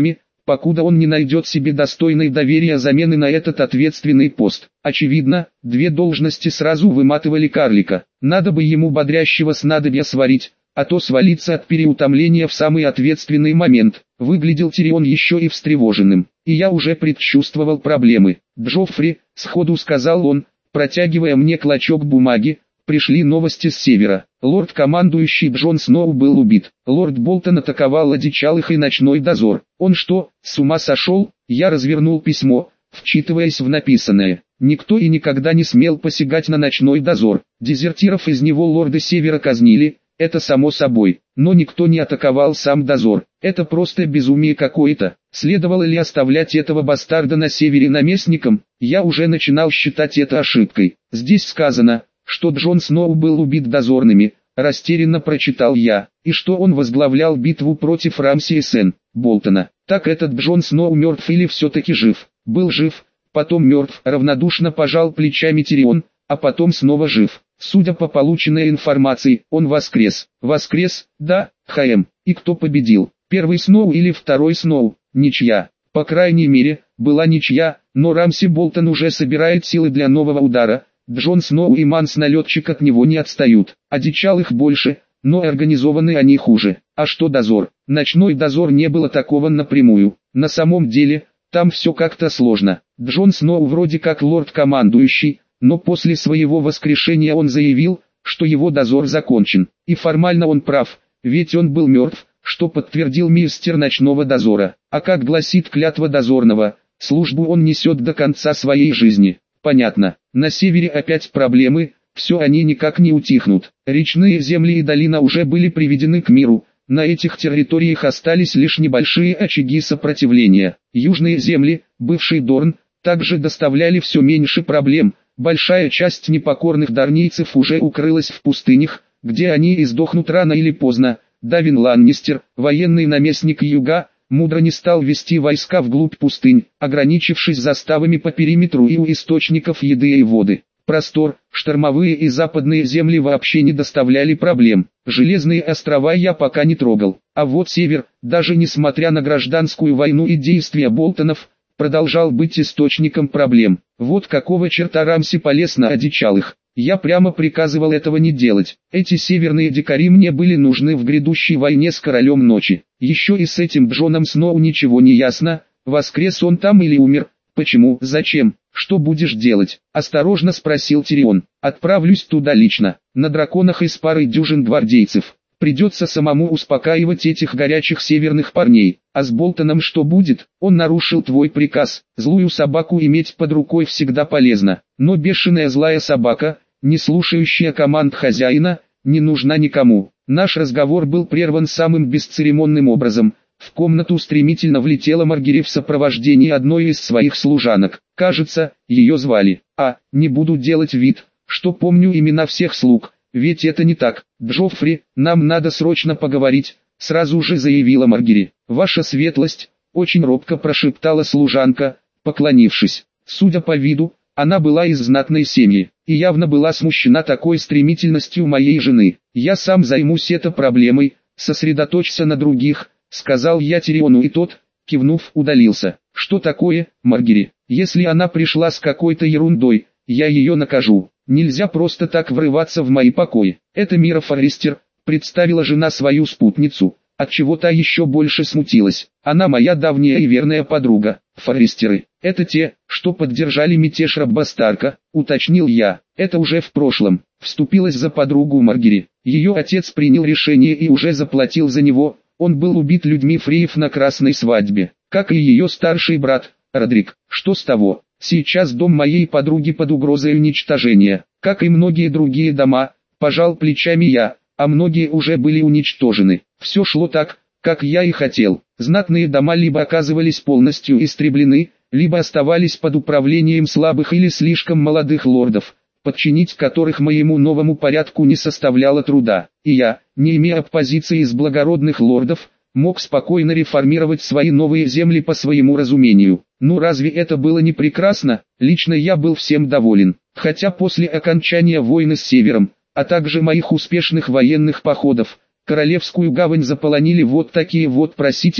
покуда он не найдет себе достойной доверия замены на этот ответственный пост. Очевидно, две должности сразу выматывали карлика. Надо бы ему бодрящего снадобья сварить, а то свалиться от переутомления в самый ответственный момент. Выглядел Тирион еще и встревоженным, и я уже предчувствовал проблемы. «Джоффри», — сходу сказал он, протягивая мне клочок бумаги, — «пришли новости с севера. Лорд-командующий Джон Сноу был убит. Лорд Болтон атаковал одичалых и ночной дозор. Он что, с ума сошел?» Я развернул письмо, вчитываясь в написанное. Никто и никогда не смел посягать на ночной дозор. Дезертиров из него лорды севера казнили, это само собой, но никто не атаковал сам дозор. Это просто безумие какое-то. Следовало ли оставлять этого бастарда на севере наместником? Я уже начинал считать это ошибкой. Здесь сказано, что Джон Сноу был убит дозорными, растерянно прочитал я, и что он возглавлял битву против Рамсея Болтона. Так этот Джон Сноу мертв или все-таки жив? Был жив, потом мертв, равнодушно пожал плечами Тирион, а потом снова жив. Судя по полученной информации, он воскрес. Воскрес, да, ХМ. И кто победил? Первый Сноу или второй Сноу? Ничья. По крайней мере, была ничья, но Рамси Болтон уже собирает силы для нового удара. Джон Сноу и Манс-налетчик от него не отстают. Одичалых больше, но организованы они хуже. А что дозор? Ночной дозор не было атакован напрямую. На самом деле, там все как-то сложно. Джон Сноу вроде как лорд-командующий, но после своего воскрешения он заявил, что его дозор закончен. И формально он прав, ведь он был мертв, что подтвердил мистер ночного дозора. А как гласит клятва дозорного, службу он несет до конца своей жизни. Понятно, на севере опять проблемы, все они никак не утихнут. Речные земли и долина уже были приведены к миру, на этих территориях остались лишь небольшие очаги сопротивления. Южные земли, бывший Дорн, также доставляли все меньше проблем. Большая часть непокорных дарнийцев уже укрылась в пустынях, где они и сдохнут рано или поздно. Давин Ланнистер, военный наместник Юга, мудро не стал вести войска вглубь пустынь, ограничившись заставами по периметру и у источников еды и воды. Простор, штормовые и западные земли вообще не доставляли проблем. Железные острова я пока не трогал. А вот север, даже несмотря на гражданскую войну и действия Болтонов, продолжал быть источником проблем. Вот какого черта Рамси полез на одичалых. Я прямо приказывал этого не делать. Эти северные дикари мне были нужны в грядущей войне с Королем Ночи. Еще и с этим Джоном Сноу ничего не ясно. Воскрес он там или умер? Почему? Зачем? Что будешь делать? Осторожно спросил Тирион. Отправлюсь туда лично. На драконах из пары дюжин гвардейцев. Придется самому успокаивать этих горячих северных парней. А с Болтоном что будет? Он нарушил твой приказ. Злую собаку иметь под рукой всегда полезно. Но бешеная злая собака, не слушающая команд хозяина, не нужна никому. Наш разговор был прерван самым бесцеремонным образом. В комнату стремительно влетела Маргери в сопровождении одной из своих служанок. Кажется, ее звали. А, не буду делать вид, что помню имена всех слуг. Ведь это не так. Джоффри, нам надо срочно поговорить, сразу же заявила Маргери. Ваша светлость, очень робко прошептала служанка, поклонившись. Судя по виду, она была из знатной семьи, и явно была смущена такой стремительностью моей жены. Я сам займусь этой проблемой, сосредоточься на других, сказал я Тириону, и тот, кивнув, удалился. Что такое, Маргери? Если она пришла с какой-то ерундой, я ее накажу. Нельзя просто так врываться в мои покои. Это Мира Форестер, представила жена свою спутницу, отчего та еще больше смутилась. Она моя давняя и верная подруга. Форестеры, это те, что поддержали мятеж Раббастарка, уточнил я. Это уже в прошлом. Вступилась за подругу Маргери. Ее отец принял решение и уже заплатил за него. Он был убит людьми Фриев на красной свадьбе, как и ее старший брат, Родрик. Что с того? Сейчас дом моей подруги под угрозой уничтожения, как и многие другие дома, пожал плечами я, а многие уже были уничтожены. Все шло так, как я и хотел. Знатные дома либо оказывались полностью истреблены, либо оставались под управлением слабых или слишком молодых лордов, подчинить которых моему новому порядку не составляло труда. И я, не имея оппозиции из благородных лордов, мог спокойно реформировать свои новые земли по своему разумению. Ну разве это было не прекрасно? Лично я был всем доволен. Хотя после окончания войны с Севером, а также моих успешных военных походов, Королевскую гавань заполонили вот такие вот просители,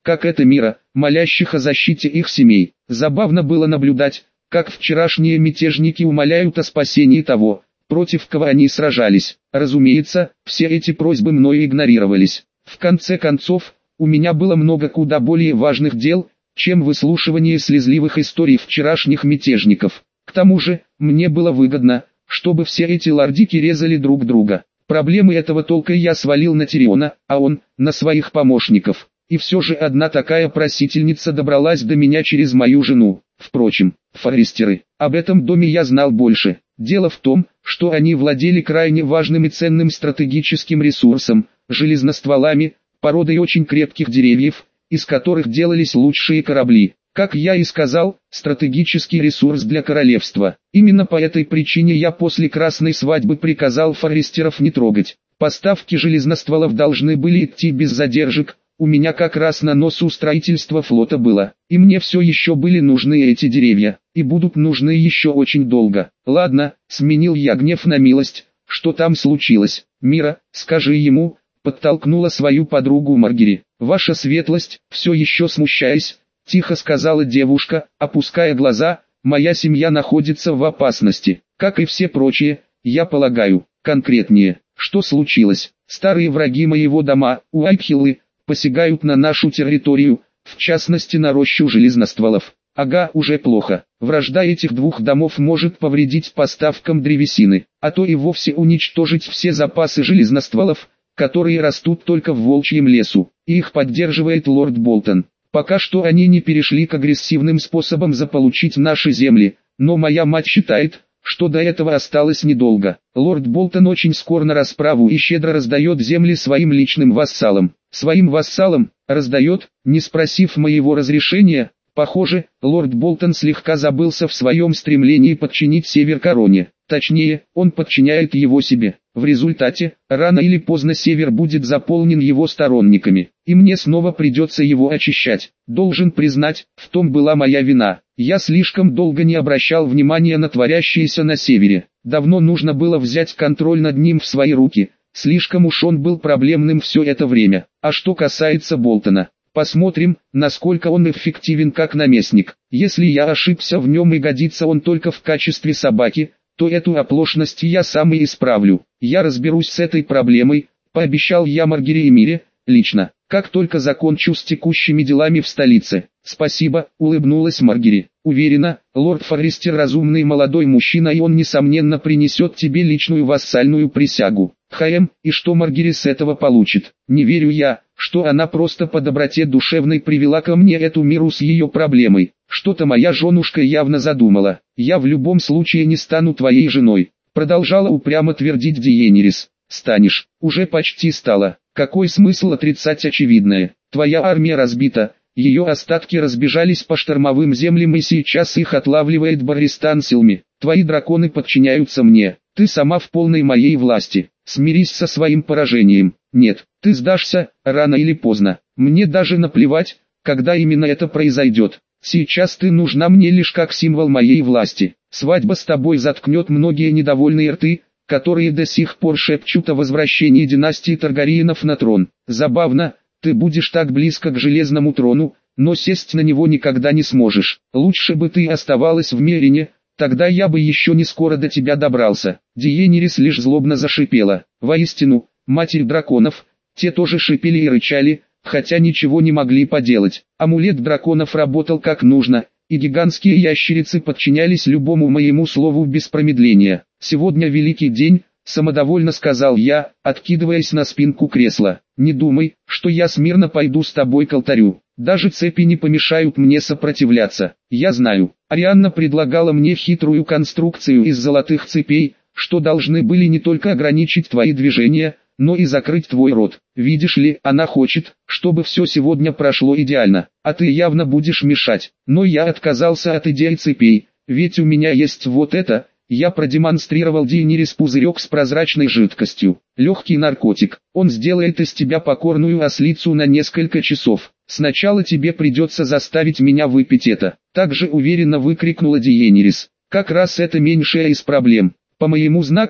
как это мира, молящих о защите их семей. Забавно было наблюдать, как вчерашние мятежники умоляют о спасении того, против кого они сражались. Разумеется, все эти просьбы мною игнорировались. В конце концов, у меня было много куда более важных дел, чем выслушивание слезливых историй вчерашних мятежников. К тому же, мне было выгодно, чтобы все эти лордики резали друг друга. Проблемы этого толка я свалил на Тириона, а он – на своих помощников. И все же одна такая просительница добралась до меня через мою жену. Впрочем, форестеры, об этом доме я знал больше. Дело в том, что они владели крайне важным и ценным стратегическим ресурсом – железностволами, породой очень крепких деревьев, из которых делались лучшие корабли. Как я и сказал, стратегический ресурс для королевства. Именно по этой причине я после красной свадьбы приказал форестеров не трогать. Поставки железностволов должны были идти без задержек. У меня как раз на носу строительство флота было, и мне все еще были нужны эти деревья, и будут нужны еще очень долго. Ладно, сменил я гнев на милость. Что там случилось? Мира, скажи ему, подтолкнула свою подругу Маргери. Ваша светлость, все еще смущаясь, тихо сказала девушка, опуская глаза, моя семья находится в опасности, как и все прочие, я полагаю. Конкретнее, что случилось? Старые враги моего дома, Уайкхиллы, посягают на нашу территорию, в частности на рощу железностволов. Ага, уже плохо. Вражда этих двух домов может повредить поставкам древесины, а то и вовсе уничтожить все запасы железностволов, которые растут только в волчьем лесу, и их поддерживает лорд Болтон. Пока что они не перешли к агрессивным способам заполучить наши земли, но моя мать считает, что до этого осталось недолго. Лорд Болтон очень скор на расправу и щедро раздает земли своим личным вассалам. Своим вассалам раздает, не спросив моего разрешения. Похоже, лорд Болтон слегка забылся в своем стремлении подчинить Север короне. Точнее, он подчиняет его себе. В результате, рано или поздно Север будет заполнен его сторонниками, и мне снова придется его очищать. Должен признать, в том была моя вина. Я слишком долго не обращал внимания на творящееся на Севере. Давно нужно было взять контроль над ним в свои руки. Слишком уж он был проблемным все это время. А что касается Болтона, посмотрим, насколько он эффективен как наместник. Если я ошибся в нем и годится он только в качестве собаки, то эту оплошность я сам и исправлю. Я разберусь с этой проблемой, пообещал я Маргери и Мире, лично, как только закончу с текущими делами в столице. Спасибо, улыбнулась Маргери. Уверена, лорд Форестер разумный молодой мужчина, и он несомненно принесет тебе личную вассальную присягу. Хаем, и что Маргери с этого получит? Не верю я, что она просто по доброте душевной привела ко мне эту Миру с ее проблемой. Что-то моя женушка явно задумала. Я в любом случае не стану твоей женой. Продолжала упрямо твердить Дейенерис. Станешь, уже почти стала. Какой смысл отрицать очевидное? Твоя армия разбита, ее остатки разбежались по штормовым землям, и сейчас их отлавливает Барристан силами. Твои драконы подчиняются мне, ты сама в полной моей власти. Смирись со своим поражением. Нет, ты сдашься, рано или поздно. Мне даже наплевать, когда именно это произойдет. Сейчас ты нужна мне лишь как символ моей власти. Свадьба с тобой заткнет многие недовольные рты, которые до сих пор шепчут о возвращении династии Таргариенов на трон. Забавно, ты будешь так близко к железному трону, но сесть на него никогда не сможешь. Лучше бы ты оставалась в Мерине, тогда я бы еще не скоро до тебя добрался. Дейенерис лишь злобно зашипела. Воистину, матерь драконов, те тоже шипели и рычали, хотя ничего не могли поделать. Амулет драконов работал как нужно, и гигантские ящерицы подчинялись любому моему слову без промедления. «Сегодня великий день», — самодовольно сказал я, откидываясь на спинку кресла. «Не думай, что я смирно пойду с тобой к алтарю. Даже цепи не помешают мне сопротивляться. Я знаю, Арианна предлагала мне хитрую конструкцию из золотых цепей, что должны были не только ограничить твои движения, но и закрыть твой рот. Видишь ли, она хочет, чтобы все сегодня прошло идеально, а ты явно будешь мешать. Но я отказался от идеи цепей, ведь у меня есть вот это». Я продемонстрировал Дейенерис пузырек с прозрачной жидкостью. Легкий наркотик. Он сделает из тебя покорную ослицу на несколько часов. Сначала тебе придется заставить меня выпить это. Также уверенно выкрикнула Дейенерис. Как раз это меньшая из проблем. По моему знаку,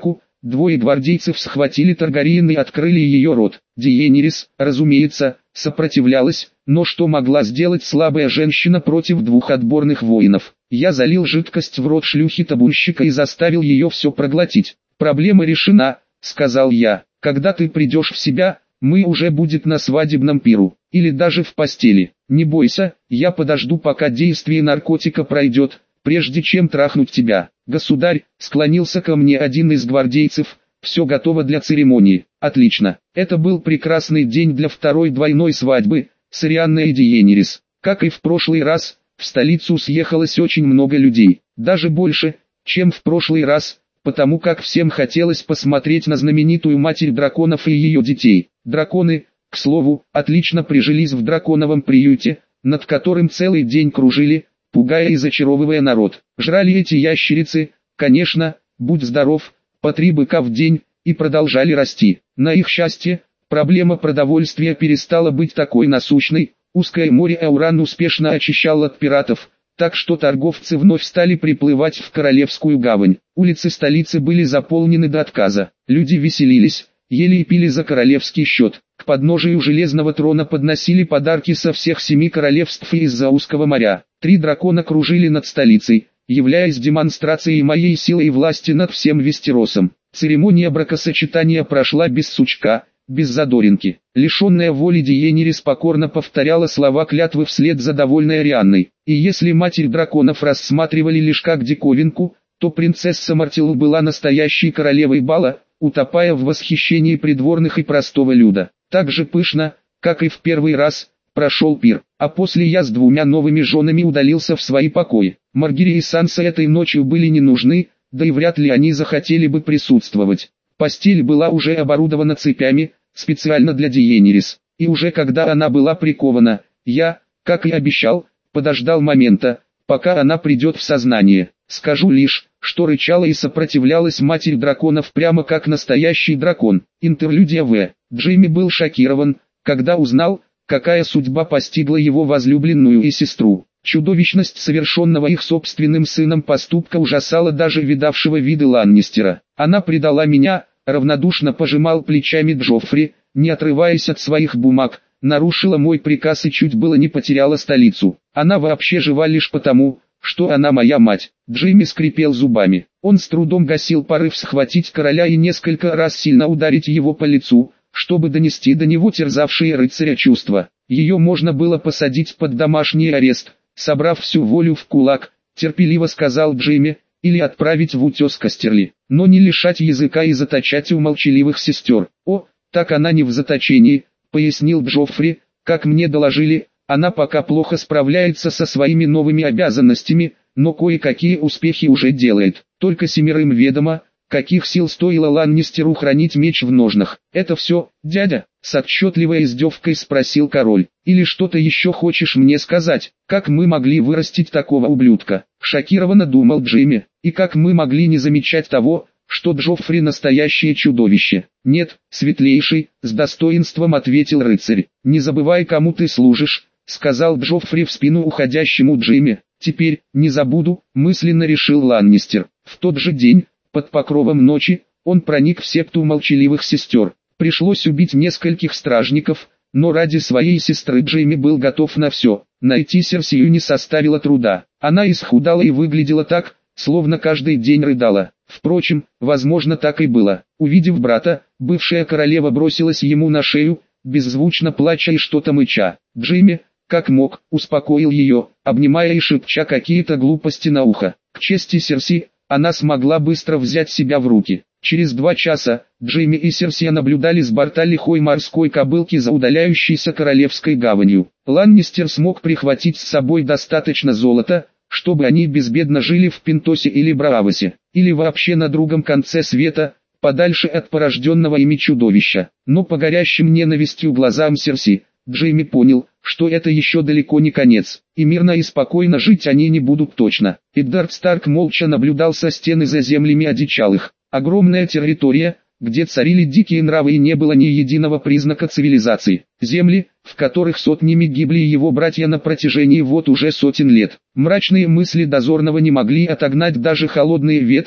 Двое гвардейцев схватили Таргариен и открыли ее рот. Дейенерис, разумеется, сопротивлялась, но что могла сделать слабая женщина против двух отборных воинов? Я залил жидкость в рот шлюхи табунщика и заставил ее все проглотить. «Проблема решена», — сказал я. «Когда ты придешь в себя, мы уже будет на свадебном пиру, или даже в постели. Не бойся, я подожду, пока действие наркотика пройдет, прежде чем трахнуть тебя». «Государь», — склонился ко мне один из гвардейцев, — «все готово для церемонии». «Отлично». Это был прекрасный день для второй двойной свадьбы, с Ирианной и Дейенерис. Как и в прошлый раз, в столицу съехалось очень много людей, даже больше, чем в прошлый раз, потому как всем хотелось посмотреть на знаменитую матерь драконов и ее детей. Драконы, к слову, отлично прижились в драконовом приюте, над которым целый день кружили, пугая и зачаровывая народ. Жрали эти ящерицы, конечно, будь здоров, по три быка в день, и продолжали расти. На их счастье, проблема продовольствия перестала быть такой насущной, узкое море Ауран успешно очищал от пиратов, так что торговцы вновь стали приплывать в Королевскую гавань. Улицы столицы были заполнены до отказа, люди веселились, ели и пили за королевский счет. К подножию Железного трона подносили подарки со всех семи королевств и из-за узкого моря. Три дракона кружили над столицей, являясь демонстрацией моей силы и власти над всем Вестеросом. Церемония бракосочетания прошла без сучка, без задоринки. Лишенная воли Дейенерис покорно повторяла слова клятвы вслед за довольной Арианной. И если матерь драконов рассматривали лишь как диковинку, то принцесса Мартилл была настоящей королевой бала, утопая в восхищении придворных и простого люда. Так же пышно, как и в первый раз, прошел пир, а после я с двумя новыми женами удалился в свои покои. Маргири и Санса этой ночью были не нужны, да и вряд ли они захотели бы присутствовать. Постель была уже оборудована цепями, специально для Дейенерис, и уже когда она была прикована, я, как и обещал, подождал момента, пока она придет в сознание. Скажу лишь, что рычала и сопротивлялась матерь драконов прямо как настоящий дракон. Интерлюдия В. Джейми был шокирован, когда узнал, какая судьба постигла его возлюбленную и сестру. Чудовищность совершенного их собственным сыном поступка ужасала даже видавшего виды Ланнистера. «Она предала меня», — равнодушно пожимал плечами Джоффри, не отрываясь от своих бумаг, нарушила мой приказ и чуть было не потеряла столицу. «Она вообще жива лишь потому, что она моя мать». Джимми скрипел зубами. Он с трудом гасил порыв схватить короля и несколько раз сильно ударить его по лицу, чтобы донести до него терзавшие рыцаря чувства. Ее можно было посадить под домашний арест, собрав всю волю в кулак, терпеливо сказал Джимми, или отправить в утес Кастерли, но не лишать языка и заточать у молчаливых сестер. «О, так она не в заточении», — пояснил Джоффри, «как мне доложили, она пока плохо справляется со своими новыми обязанностями, но кое-какие успехи уже делает. Только семерым ведомо, каких сил стоило Ланнистеру хранить меч в ножнах». «Это все, дядя?» — с отчетливой издевкой спросил король. «Или что-то еще хочешь мне сказать? Как мы могли вырастить такого ублюдка?» — шокированно думал Джимми. «И как мы могли не замечать того, что Джоффри настоящее чудовище?» «Нет, светлейший», — с достоинством ответил рыцарь. «Не забывай, кому ты служишь», — сказал Джоффри в спину уходящему Джимми. «Теперь, не забуду», — мысленно решил Ланнистер. В тот же день, под покровом ночи, он проник в секту молчаливых сестер. Пришлось убить нескольких стражников, но ради своей сестры Джейми был готов на все. Найти Серсию не составило труда. Она исхудала и выглядела так, словно каждый день рыдала. Впрочем, возможно, так и было. Увидев брата, бывшая королева бросилась ему на шею, беззвучно плача и что-то мыча. Джейми, как мог, успокоил ее, обнимая и шепча какие-то глупости на ухо. К чести Серси, она смогла быстро взять себя в руки. Через два часа, Джейми и Серсия наблюдали с борта лихой морской кобылки за удаляющейся королевской гаванью. Ланнистер смог прихватить с собой достаточно золота, чтобы они безбедно жили в Пентосе или Браавосе, или вообще на другом конце света, подальше от порожденного ими чудовища. Но по горящим ненавистью глазам Серси, Джейми понял, что это еще далеко не конец, и мирно и спокойно жить они не будут точно. Эддард Старк молча наблюдал со стены за землями одичалых. Огромная территория, где царили дикие нравы и не было ни единого признака цивилизации. Земли, в которых сотнями гибли его братья на протяжении вот уже сотен лет. Мрачные мысли дозорного не могли отогнать даже холодные ветра,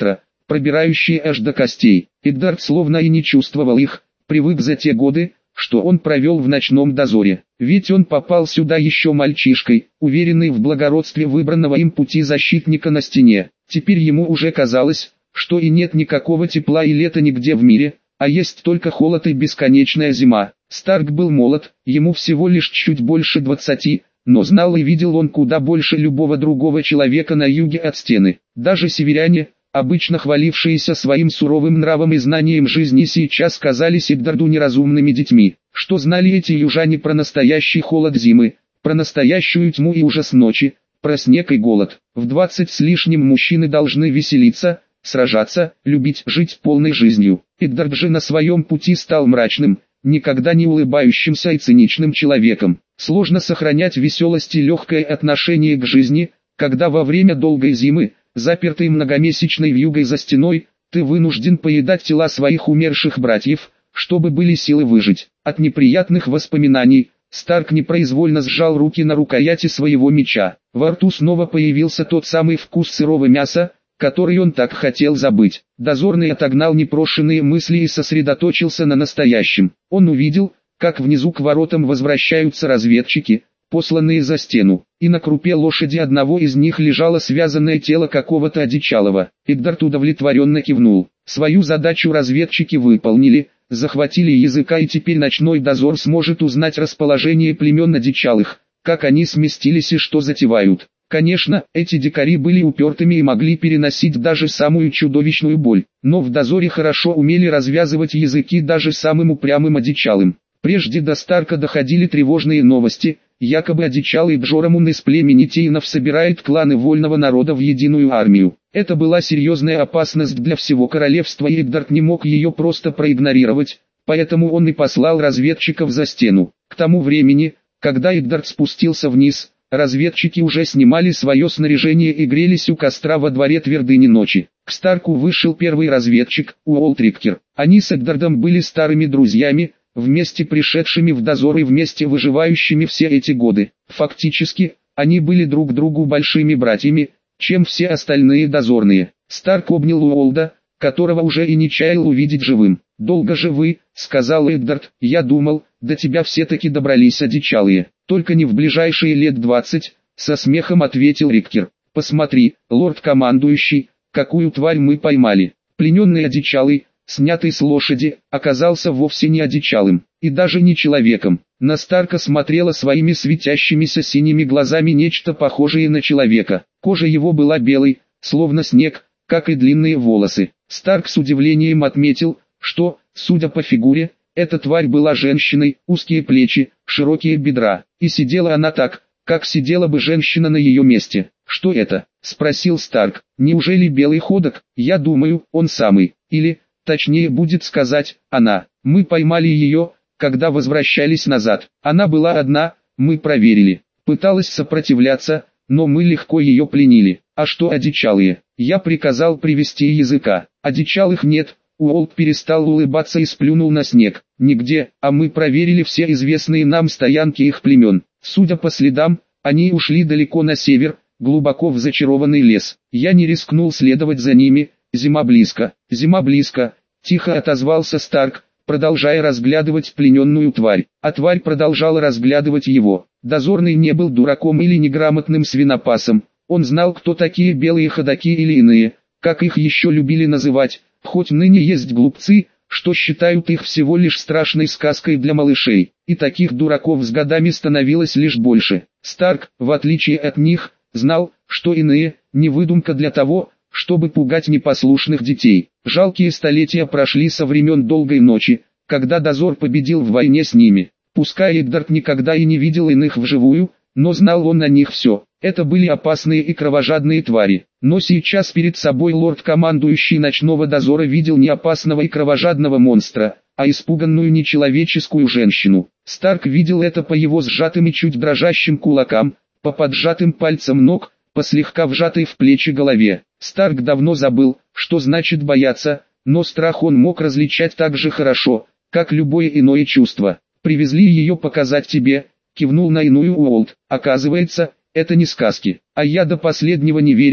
пробирающие аж до костей. Эддард словно и не чувствовал их, привык за те годы, что он провел в ночном дозоре. Ведь он попал сюда еще мальчишкой, уверенный в благородстве выбранного им пути защитника на стене. Теперь ему уже казалось, что и нет никакого тепла и лета нигде в мире, а есть только холод и бесконечная зима. Старк был молод, ему всего лишь чуть больше двадцати, но знал и видел он куда больше любого другого человека на юге от стены. Даже северяне, обычно хвалившиеся своим суровым нравом и знанием жизни, сейчас казались Эддарду неразумными детьми. Что знали эти южане про настоящий холод зимы, про настоящую тьму и ужас ночи, про снег и голод? В двадцать с лишним мужчины должны веселиться, сражаться, любить, жить полной жизнью. Эддард же на своем пути стал мрачным, никогда не улыбающимся и циничным человеком. Сложно сохранять веселость и легкое отношение к жизни, когда во время долгой зимы, запертый многомесячной вьюгой за стеной, ты вынужден поедать тела своих умерших братьев, чтобы были силы выжить. От неприятных воспоминаний Старк непроизвольно сжал руки на рукояти своего меча. Во рту снова появился тот самый вкус сырого мяса, который он так хотел забыть. Дозорный отогнал непрошенные мысли и сосредоточился на настоящем. Он увидел, как внизу к воротам возвращаются разведчики, посланные за стену, и на крупе лошади одного из них лежало связанное тело какого-то одичалого. Эддард удовлетворенно кивнул. Свою задачу разведчики выполнили, захватили языка, и теперь ночной дозор сможет узнать расположение племен одичалых, как они сместились и что затевают. Конечно, эти дикари были упертыми и могли переносить даже самую чудовищную боль, но в дозоре хорошо умели развязывать языки даже самым упрямым одичалым. Прежде до Старка доходили тревожные новости, якобы одичалый Джорамун из племени Тейнов собирает кланы вольного народа в единую армию. Это была серьезная опасность для всего королевства, и Эддард не мог ее просто проигнорировать, поэтому он и послал разведчиков за стену. К тому времени, когда Эддард спустился вниз, разведчики уже снимали свое снаряжение и грелись у костра во дворе твердыни ночи. К Старку вышел первый разведчик, Уолт Риккер. Они с Эддардом были старыми друзьями, вместе пришедшими в дозор и вместе выживающими все эти годы. Фактически, они были друг другу большими братьями, чем все остальные дозорные. Старк обнял Уолда, которого уже и не чаял увидеть живым. «Долго же вы», — сказал Эддард, — «я думал, до тебя все-таки добрались одичалые». «Только не в ближайшие лет двадцать», — со смехом ответил Риккер. «Посмотри, лорд-командующий, какую тварь мы поймали». Плененный одичалый, снятый с лошади, оказался вовсе не одичалым, и даже не человеком. На Старка смотрело своими светящимися синими глазами нечто похожее на человека. Кожа его была белой, словно снег, как и длинные волосы. Старк с удивлением отметил, что, судя по фигуре, эта тварь была женщиной, узкие плечи, широкие бедра, и сидела она так, как сидела бы женщина на ее месте. «Что это?» — спросил Старк. «Неужели белый ходок? Я думаю, он самый. Или, точнее будет сказать, она. Мы поймали ее, когда возвращались назад. Она была одна, мы проверили. Пыталась сопротивляться, но мы легко ее пленили. А что одичалые? Я приказал привести языка. Одичалых нет». Уолт перестал улыбаться и сплюнул на снег. «Нигде, а мы проверили все известные нам стоянки их племен. Судя по следам, они ушли далеко на север, глубоко в зачарованный лес. Я не рискнул следовать за ними, зима близко, зима близко», — тихо отозвался Старк, продолжая разглядывать плененную тварь. А тварь продолжала разглядывать его. Дозорный не был дураком или неграмотным свинопасом. Он знал, кто такие белые ходаки или иные, как их еще любили называть. Хоть ныне есть глупцы, что считают их всего лишь страшной сказкой для малышей, и таких дураков с годами становилось лишь больше. Старк, в отличие от них, знал, что иные – не выдумка для того, чтобы пугать непослушных детей. Жалкие столетия прошли со времен долгой ночи, когда дозор победил в войне с ними. Пускай Эддард никогда и не видел иных вживую, но знал он о них все. Это были опасные и кровожадные твари. Но сейчас перед собой лорд-командующий ночного дозора видел не опасного и кровожадного монстра, а испуганную нечеловеческую женщину. Старк видел это по его сжатым и чуть дрожащим кулакам, по поджатым пальцам ног, по слегка вжатой в плечи голове. Старк давно забыл, что значит бояться, но страх он мог различать так же хорошо, как любое иное чувство. «Привезли ее показать тебе», — кивнул на иную Уолт. «Оказывается, это не сказки, а я до последнего не верил»,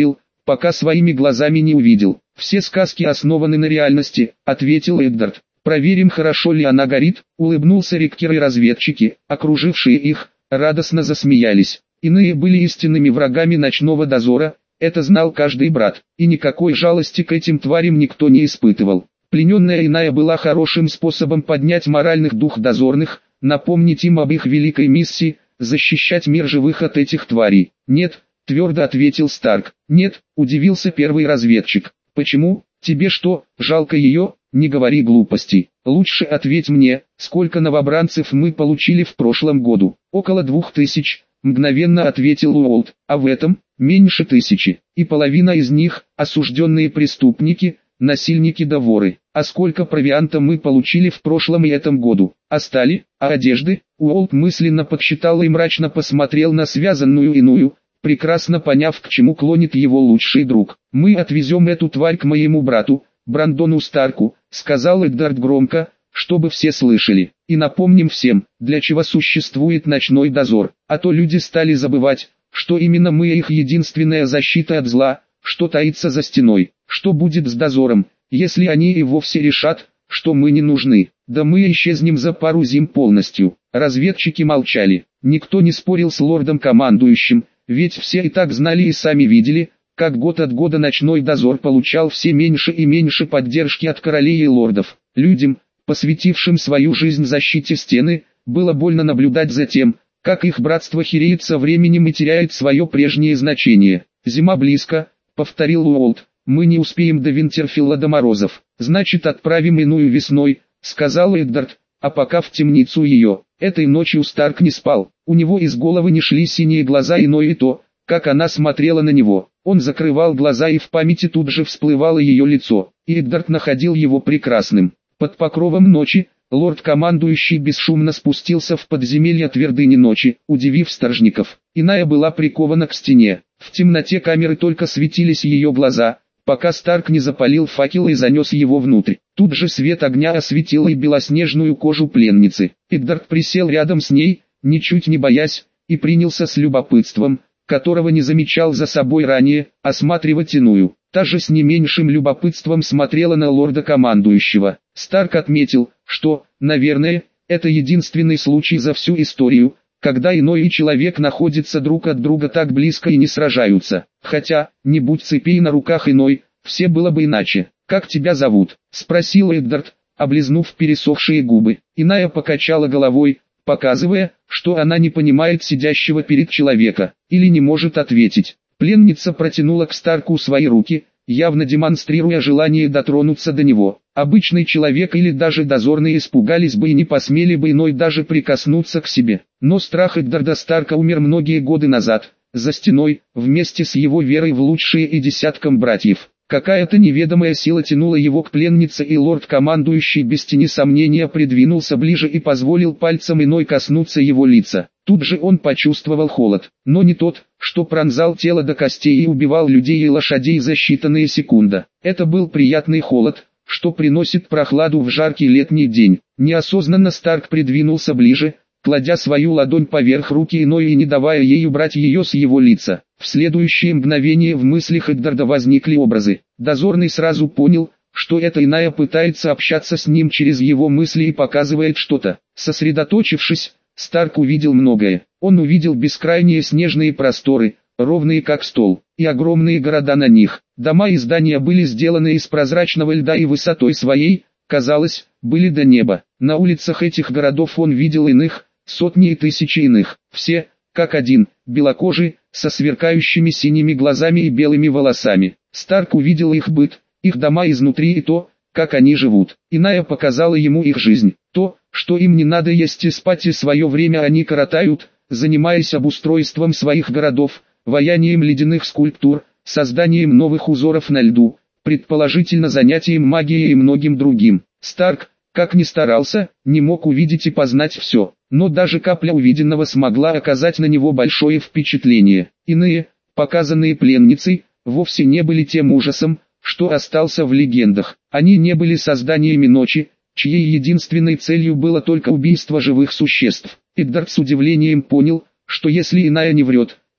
пока своими глазами не увидел. Все сказки основаны на реальности, ответил Эддард. Проверим, хорошо ли она горит, улыбнулся Риккер, и разведчики, окружившие их, радостно засмеялись. Иные были истинными врагами ночного дозора, это знал каждый брат, и никакой жалости к этим тварям никто не испытывал. Плененная иная была хорошим способом поднять моральных дух дозорных, напомнить им об их великой миссии, защищать мир живых от этих тварей. «Нет», — твердо ответил Старк. «Нет», — удивился первый разведчик. «Почему? Тебе что, жалко ее? Не говори глупостей. Лучше ответь мне, сколько новобранцев мы получили в прошлом году?» «Около двух тысяч», — мгновенно ответил Уолт. «А в этом, меньше тысячи. И половина из них — осужденные преступники, насильники да воры. А сколько провианта мы получили в прошлом и этом году? А стали? А одежды?» Уолт мысленно подсчитал и мрачно посмотрел на связанную иную, прекрасно поняв, к чему клонит его лучший друг. «Мы отвезем эту тварь к моему брату, Брандону Старку», — сказал Эддард громко, чтобы все слышали. «И напомним всем, для чего существует ночной дозор. А то люди стали забывать, что именно мы их единственная защита от зла, что таится за стеной. Что будет с дозором, если они и вовсе решат, что мы не нужны? Да мы исчезнем за пару зим полностью». Разведчики молчали. Никто не спорил с лордом-командующим, ведь все и так знали и сами видели, как год от года ночной дозор получал все меньше и меньше поддержки от королей и лордов. Людям, посвятившим свою жизнь защите стены, было больно наблюдать за тем, как их братство хереет со временем и теряет свое прежнее значение. «Зима близко», — повторил Уолт. «Мы не успеем до Винтерфилла до морозов. Значит, отправим иную весной», — сказал Эддард, — «а пока в темницу ее». Этой ночью Старк не спал. У него из головы не шли синие глаза иной и то, как она смотрела на него. Он закрывал глаза, и в памяти тут же всплывало ее лицо. И Эддард находил его прекрасным. Под покровом ночи, лорд-командующий бесшумно спустился в подземелье твердыни ночи, удивив стражников. Иная была прикована к стене. В темноте камеры только светились ее глаза, пока Старк не запалил факел и занес его внутрь. Тут же свет огня осветил и белоснежную кожу пленницы. Эддард присел рядом с ней, ничуть не боясь, и принялся с любопытством, которого не замечал за собой ранее, осматривать иную. Та же с не меньшим любопытством смотрела на лорда-командующего. Старк отметил, что, наверное, это единственный случай за всю историю, когда иной и человек находятся друг от друга так близко и не сражаются. Хотя, не будь цепей на руках иной, все было бы иначе. «Как тебя зовут?» — спросил Эддард, облизнув пересохшие губы. Иная покачала головой, показывая, что она не понимает сидящего перед человека, или не может ответить. Пленница протянула к Старку свои руки, явно демонстрируя желание дотронуться до него. Обычный человек или даже дозорные испугались бы и не посмели бы иной даже прикоснуться к себе. Но страх Эддарда Старка умер многие годы назад, за стеной, вместе с его верой в лучшие и десятком братьев. Какая-то неведомая сила тянула его к пленнице, и лорд-командующий без тени сомнения придвинулся ближе и позволил пальцем иной коснуться его лица. Тут же он почувствовал холод, но не тот, что пронзал тело до костей и убивал людей и лошадей за считанные секунды. Это был приятный холод, что приносит прохладу в жаркий летний день. Неосознанно Старк придвинулся ближе, кладя свою ладонь поверх руки иной и не давая ей убрать ее с его лица. В следующее мгновение в мыслях Эддарда возникли образы. Дозорный сразу понял, что эта иная пытается общаться с ним через его мысли и показывает что-то. Сосредоточившись, Старк увидел многое. Он увидел бескрайние снежные просторы, ровные как стол, и огромные города на них. Дома и здания были сделаны из прозрачного льда и высотой своей, казалось, были до неба. На улицах этих городов он видел иных, сотни и тысячи иных. Все, как один, белокожие, со сверкающими синими глазами и белыми волосами. Старк увидел их быт, их дома изнутри и то, как они живут. Иная показала ему их жизнь. То, что им не надо есть и спать, и свое время они коротают, занимаясь обустройством своих городов, ваянием ледяных скульптур, созданием новых узоров на льду, предположительно занятием магией и многим другим. Старк, как ни старался, не мог увидеть и познать все, но даже капля увиденного смогла оказать на него большое впечатление. Иные, показанные пленницей, вовсе не были тем ужасом, что остался в легендах. Они не были созданиями ночи, чьей единственной целью было только убийство живых существ. Эддард с удивлением понял, что если иная не врет,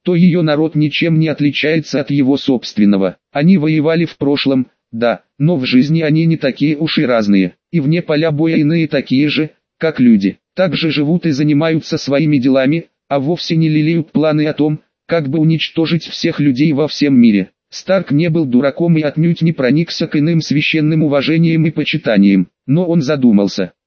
то ее народ ничем не отличается от его собственного. Они воевали в прошлом, да, но в жизни они не такие уж и разные, и вне поля боя иные такие же, как люди. Также живут и занимаются своими делами, а вовсе не лелеют планы о том, как бы уничтожить всех людей во всем мире. Старк не был дураком и отнюдь не проникся к иным священным уважением и почитанием, но он задумался.